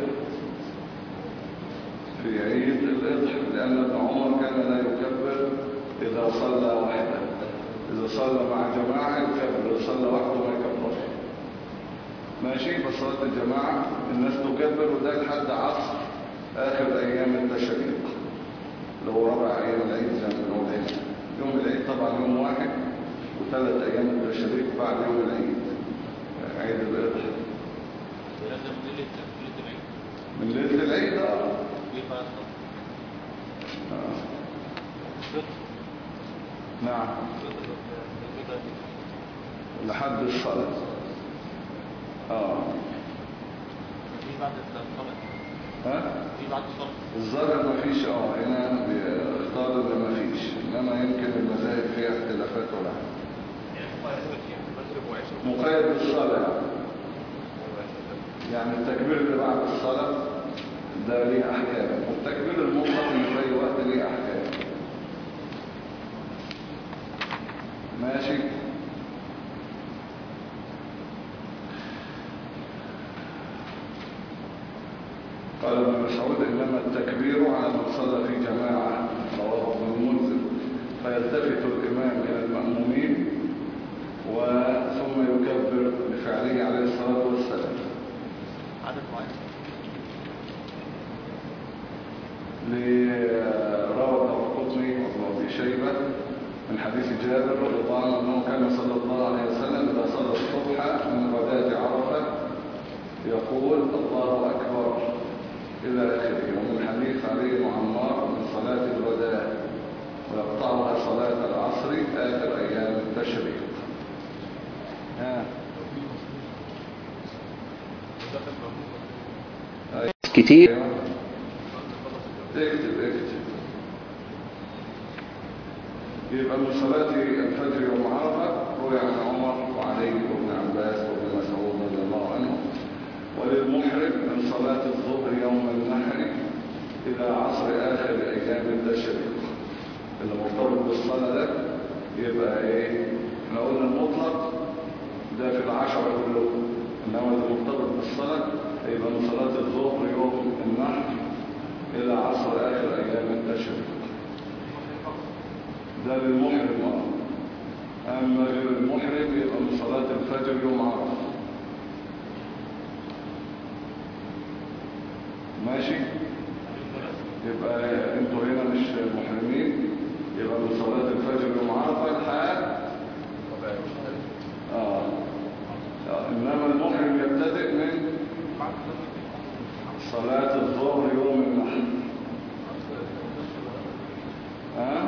في عيد الإضحى لأن ابن عمر كان لا يكبر إذا صلى وحده، إذا صلى مع جماعة يكبر، إذا صلى وحده ما يكبرش. ماشي. فصلاة الجماعة الناس تكبر، وده لحد عصر آخر أيام التشريق اللي هو ربع أيام العيد زي ما بنقول هنا. يوم العيد طبعا يوم واحد، وثلاث أيام التشريق بعد يوم العيد عيد الأضحى. من ليلة العيد اه آه. نعم لحد الصلاة اه
في بعد الصلاة
ها
في بعد الصلاة
الظاهر ما فيش اه هنا بيختار ان ما فيش، انما يمكن المذاهب فيها اختلافات ولا مقيد بالصلاة يعني التكبير اللي بعد الصلاة ده ليه احكام، والتكبير المطلق اللي في اي وقت ليه احكام. ماشي. قال ابن مسعود انما التكبير على من صلى في جماعه، رواه ابن المنذر، فيلتفت الامام الى المأمومين وثم يكبر بفعله عليه الصلاه والسلام.
عدد معين
لروى القطني وابن ابي شيبه من حديث جابر رضي الله عنه انه كان صلى الله عليه وسلم اذا صلى الصبح من غداة عرفه يقول الله اكبر الى اخره. ومن حديث علي بن عمار من صلاه الغداء ويقطعها صلاه العصر اخر ايام التشريق. ها
كتير.
اكتب اكتب يبقى من صلاة الفجر يوم عرفة روي عن عمر وعلي وابن عباس وابن مسعود رضي الله عنه. وللمحرم من صلاة الظهر يوم النحر إلى عصر آخر أيام التشريق. اللي مرتبط بالصلاة ده يبقى إيه؟ احنا قلنا المطلق ده في العشرة كلهم، إنما اللي مرتبط بالصلاة يبقى من صلاة الظهر يوم النحر إلى عصر آخر أيام التشريق. ده للمحرم اه. اما غير المحرم يبقى من صلاة الفجر يوم عرفة. ماشي. يبقى انتوا هنا مش محرمين، يبقى من صلاة الفجر يوم عرفة لحد اه. اه انما المحرم يبتدئ من صلاة الظهر يوم النحر. ها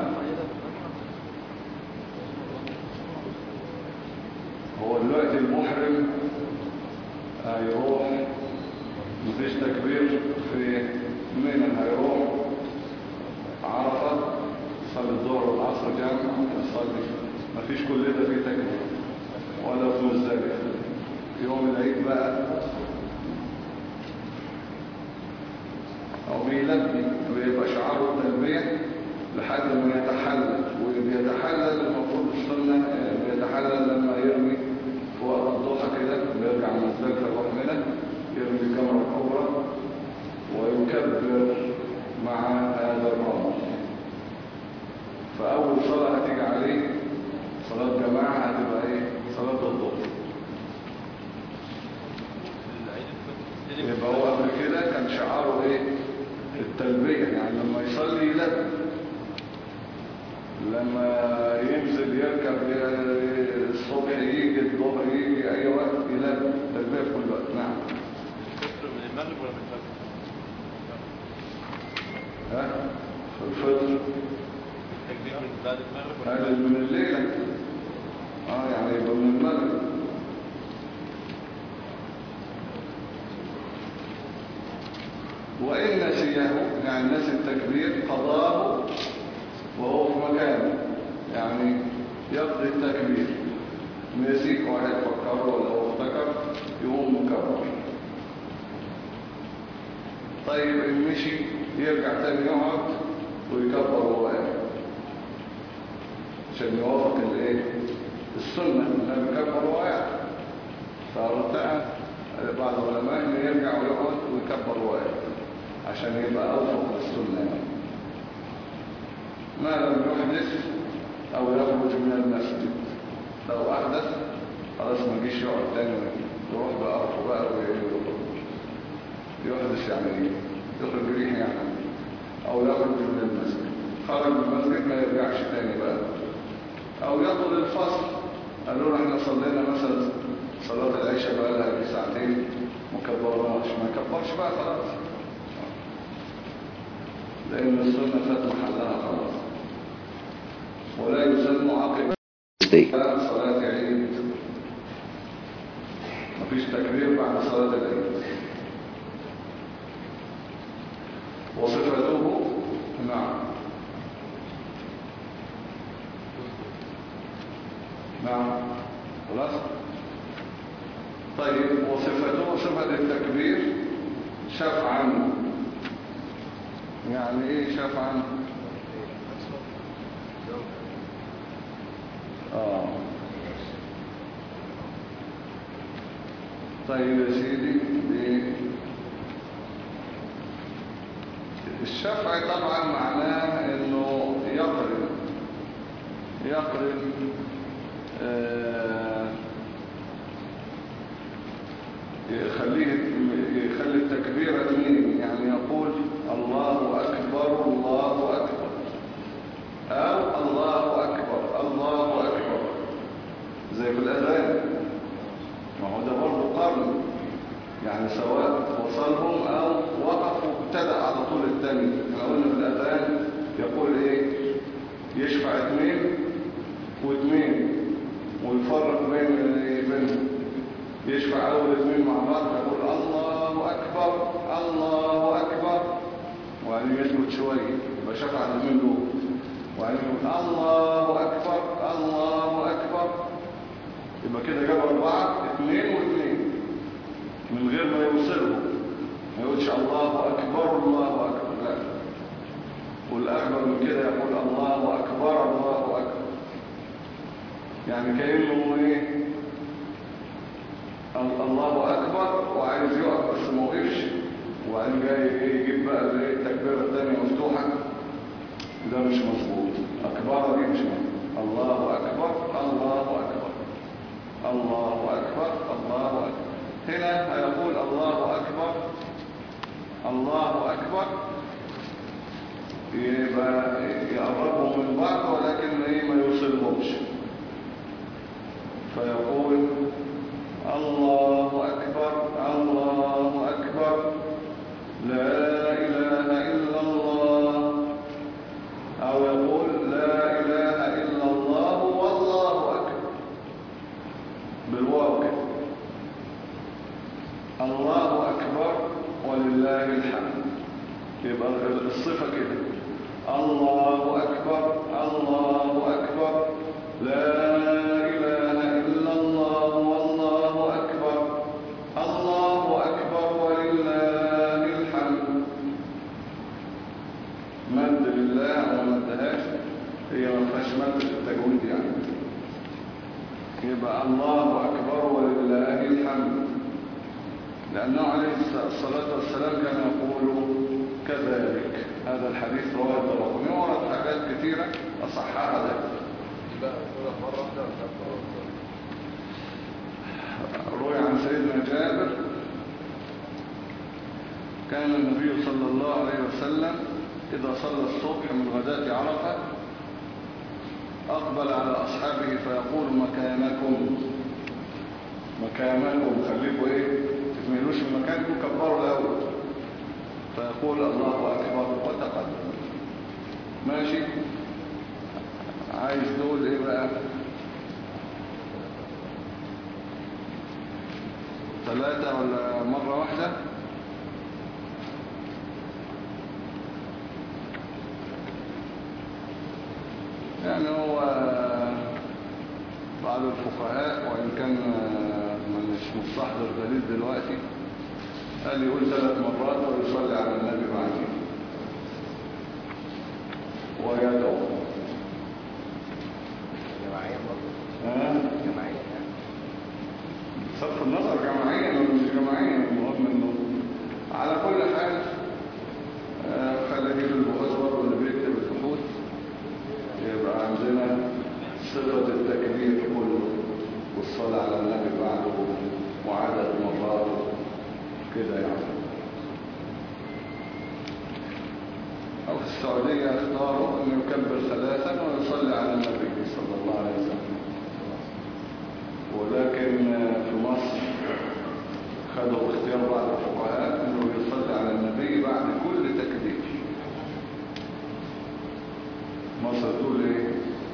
هو دلوقتي المحرم هيروح مفيش تكبير في منى، هيروح عرفة صلي الظهر والعصر جامع يصلي، مفيش كل ده فيه تكبير ولا في مزدلفة. يوم العيد بقى او بيلبي ويبقى شعاره التلبية لحد ما يتحلل، وبيتحلل المفروض السنة بيتحلل لما يرمي في وقت الضحى كده، بيرجع من مزدلفة يروح منى يرمي الجمرة الكبرى ويكبر مع هذا الرمي. فأول صلاة هتيجي عليه صلاة جماعة هتبقى ايه؟ صلاة الظهر. يبقى هو قبل كده كان شعاره ايه؟ التلبية، يعني لما يصلي يلبي، لما ينزل يركب الصبح يجي الظهر يجي اي وقت يلبي تلبية في كل وقت. نعم.
من المغرب ولا من الفجر؟
ها الفطر
التكبير من بعد المغرب ولا
هذا من الليلة اه يعني يبقى من المغرب. وإن نسيه يعني نسي التكبير قضاه وهو في مكانه، يعني يقضي التكبير نسي واحد فكره ولا هو افتكر يقوم مكبر. طيب إن مشي يرجع تاني يقعد ويكبر وهو قاعد عشان يوافق الايه السنة انه بيكبر وهو قاعد. فارتقى بعض العلماء انه يرجع ويقعد ويكبر وهو قاعد عشان يبقى اوفق للسنة يعني. ما لم يحدث او يخرج من المسجد، لو احدث خلاص ما يجيش يقعد تاني يروح بقرفه بقى ويحدث يعني يخرج ريح يعني، او يخرج من المسجد. خرج من المسجد ما يرجعش تاني بقى. او يطول الفصل، قالوا له احنا صلينا مثلا صلاة العشاء بقى لها ساعتين مكبرناش، ما كبرش بقى خلاص، لان السنة فات محلها خلاص. ولا يسمى عقب صلاة عيد، مفيش تكبير بعد صلاة العيد. وصفته نعم نعم خلاص. طيب وصفته صفة التكبير شفعا، يعني ايه شفعا؟ اه طيب يا سيدي، الشفع طبعا معناه انه يقرن يقرن آه يخليه يخلي التكبير اثنين، يعني يقول الله اكبر الله اكبر، او الله اكبر الله اكبر زي في الاذان. ما هو ده برضه قرن، يعني سواء وصلهم او وقفوا ابتدأ على طول الثاني. احنا قلنا في الاذان يقول ايه؟ يشفع اثنين واثنين ويفرق بين بينهم، يشفع اول اثنين مع بعض يقول الله اكبر الله اكبر، وبعدين يسكت شويه يبقى شفع الاثنين دول، وبعدين يقول الله اكبر الله اكبر، يبقى كده جاب اربعه اثنين واثنين من غير ما يوصلهم. ما يقولش الله اكبر الله اكبر، لا، والاكبر من كده يقول الله اكبر الله اكبر، يعني كأنه ايه الله اكبر وعايز يقف بس ما وقفش، وبعدين جاي يجيب بقى التكبيره الثانيه مفتوحه. ده مش مظبوط، اكبر دي مش مظبوط. الله اكبر الله اكبر الله اكبر الله اكبر. هنا هيقول الله اكبر الله اكبر، يبقى يقربوا من بعض ولكن ايه ما يوصلهمش، فيقول الله اكبر الله اكبر لا اله الا الله، او يقول لا اله الا الله والله اكبر بالواو كده، الله اكبر ولله الحمد. يبقى الصفه كده الله اكبر الله اكبر لا اله الا الله والله اكبر الله اكبر ولله الحمد. مد لله وما مدهاش، هي ما فيهاش مد في التجويد يعني. يبقى الله اكبر ولله الحمد، لأنه عليه الصلاة والسلام كان يقول كذلك. هذا الحديث رواه الطبراني، ورد حاجات كثيرة أصحها ذلك. روي عن سيدنا جابر كان النبي صلى الله عليه وسلم إذا صلى الصبح من غداة عرفة أقبل على أصحابه فيقول مكانكم مكانكم، خليكوا إيه تكملوش في مكانكم، كبروا الأول، فيقول الله أكبر وتقدم. ماشي. عايز دول ايه بقى؟ ثلاثة ولا مرة واحدة؟ يعني هو بعض الفقهاء وإن كان مش مستحضر دليل دلوقتي قال يقول ثلاث مرات ويصلي على النبي بعدين ويدعو.
جماعية برضه.
ها؟
جماعية.
صرف النظر جماعيا ولا مش جماعيا، المهم انه على كل حال خلي يجيب البحوث برضه اللي بيكتب البحوث يبقى عندنا صفة التكبير كله والصلاة على النبي بعده وعدد مرات كده يعني. أو في السعودية اختاروا أن يكبر ثلاثا ويصلي على النبي صلى الله عليه وسلم، ولكن في مصر خدوا اختيار بعض الفقهاء أنه يصلي على النبي بعد كل تكبير. مصر تقول ايه؟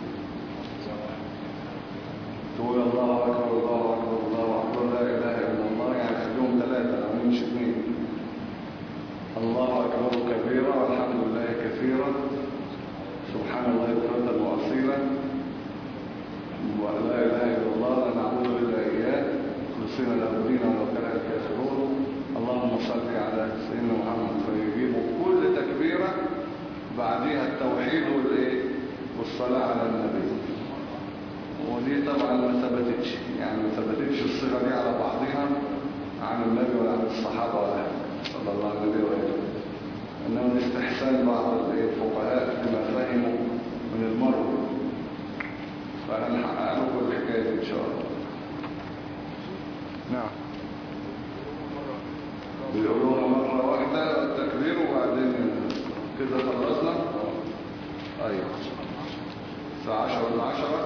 تقول الله أكبر الله أكبر الله أكبر لا إله إلا الله، يعني خليهم ثلاثة لو مش اثنين. الله أكبر كبيرا والحمد لله كثيرا سبحان الله بكرة وأصيلا ولا إله إلا الله لا نعبد إلا إياه مخلصين له الدين ولو كره الكافرون اللهم صل على سيدنا محمد. فيجيبوا كل تكبيرة بعدها التوحيد والإيه والصلاة على النبي. ودي طبعا ما ثبتتش، يعني ما ثبتتش الصيغة دي على بعضها عن النبي ولا عن الصحابة ولا صلى الله عليه وسلم، انه استحسان بعض الفقهاء بما فهموا من المرء. فهنحقق لكم الحكاية دي ان شاء الله. نعم بيقولوها مرة واحدة التكبير وبعدين كده خلصنا. ايوه الساعة عشرة ولا عشرة.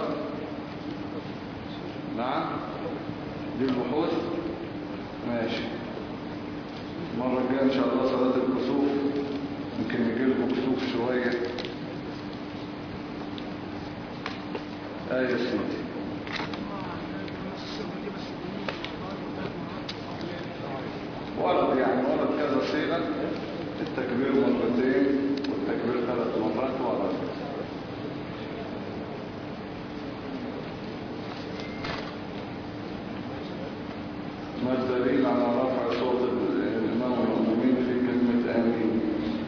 نعم دي البحوث ماشي. المرة الجاية ان شاء الله صلاة الكسوف يمكن يجي لكم كسوف شوية. آية سيدي ورد يعني ورد كذا صيغة، التكبير مرتين والتكبير ثلاث مرات ورد. ما الدليل على رفع صوت الإمام والمؤمنين في كلمة آمين؟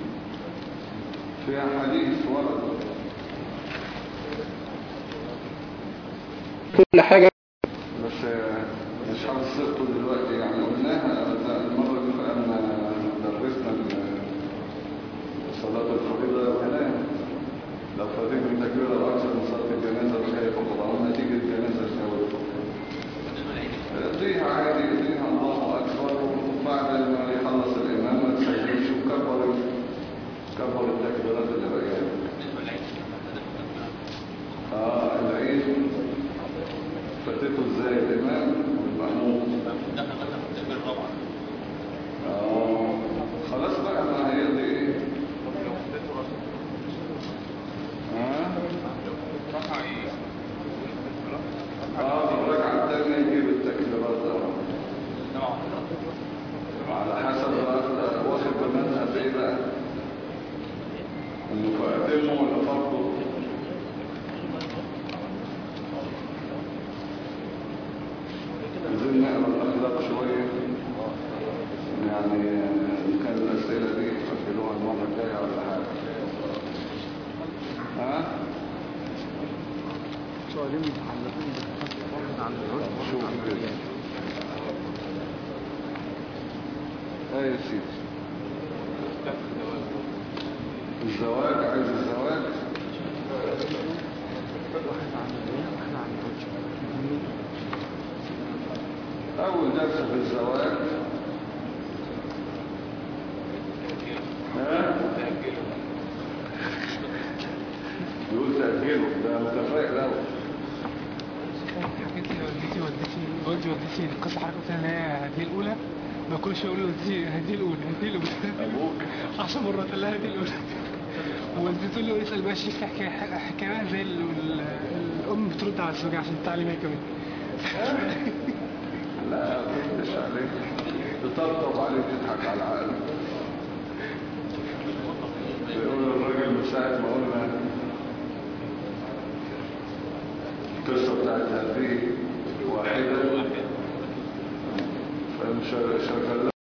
فيها حديث ورد
كل حاجة
بس مش حافظ صيغته دلوقتي، يعني قلناها المرة اللي فاتت درسنا صلاة الفريضة قلناها لو فاتين من تكبير الأكثر من صلاة الجنازة بخير فقط نتيجة الجنازة الشاورة يقضيها عادي، يقضيها الله أكبر وبعد ما يخلص الإمام ما تسجلش وكبر كبر التكبيرات اللي بقيها. اه العيد فاتته ازاي الإمام والمأموم؟ اه خلاص بقى ما هيقضي ايه؟ اه اه الركعة الثانية يجيب التكبيرات اه على حسب واخد بمذهب ايه بقى؟ انه فأتمه ولا فرضه؟ عايزين نقرا الاخلاق شويه، يعني كان الاسئله دي فكروها المره الجايه ولا حاجه. ها
سؤالين متعلقين بالحق عن العرف.
شوف كده ايه يا سيدي الزواج. عايز الزواج اول درس في الزواج ها يقول تأجله، ده متفرق له.
حكيت لي والدتي والدتي والدتي والدتي القصة حركة ان هي هذه الأولى ما كلش يقول له هذه الأولى هذه الأولى
ابوك
عشر مرات قال لها هذه الأولى. والدته تقول له اسال بقى الشيخ حكايه حكايه زي ال- ال- الام بترد على الزوجه عشان تعلم هي كمان.
لا ما تردش عليك، تطبطب عليه، تضحك على عقله. بيقول الراجل من ساعة ما قلنا القصة بتاعت هذه واحدة فمش شغال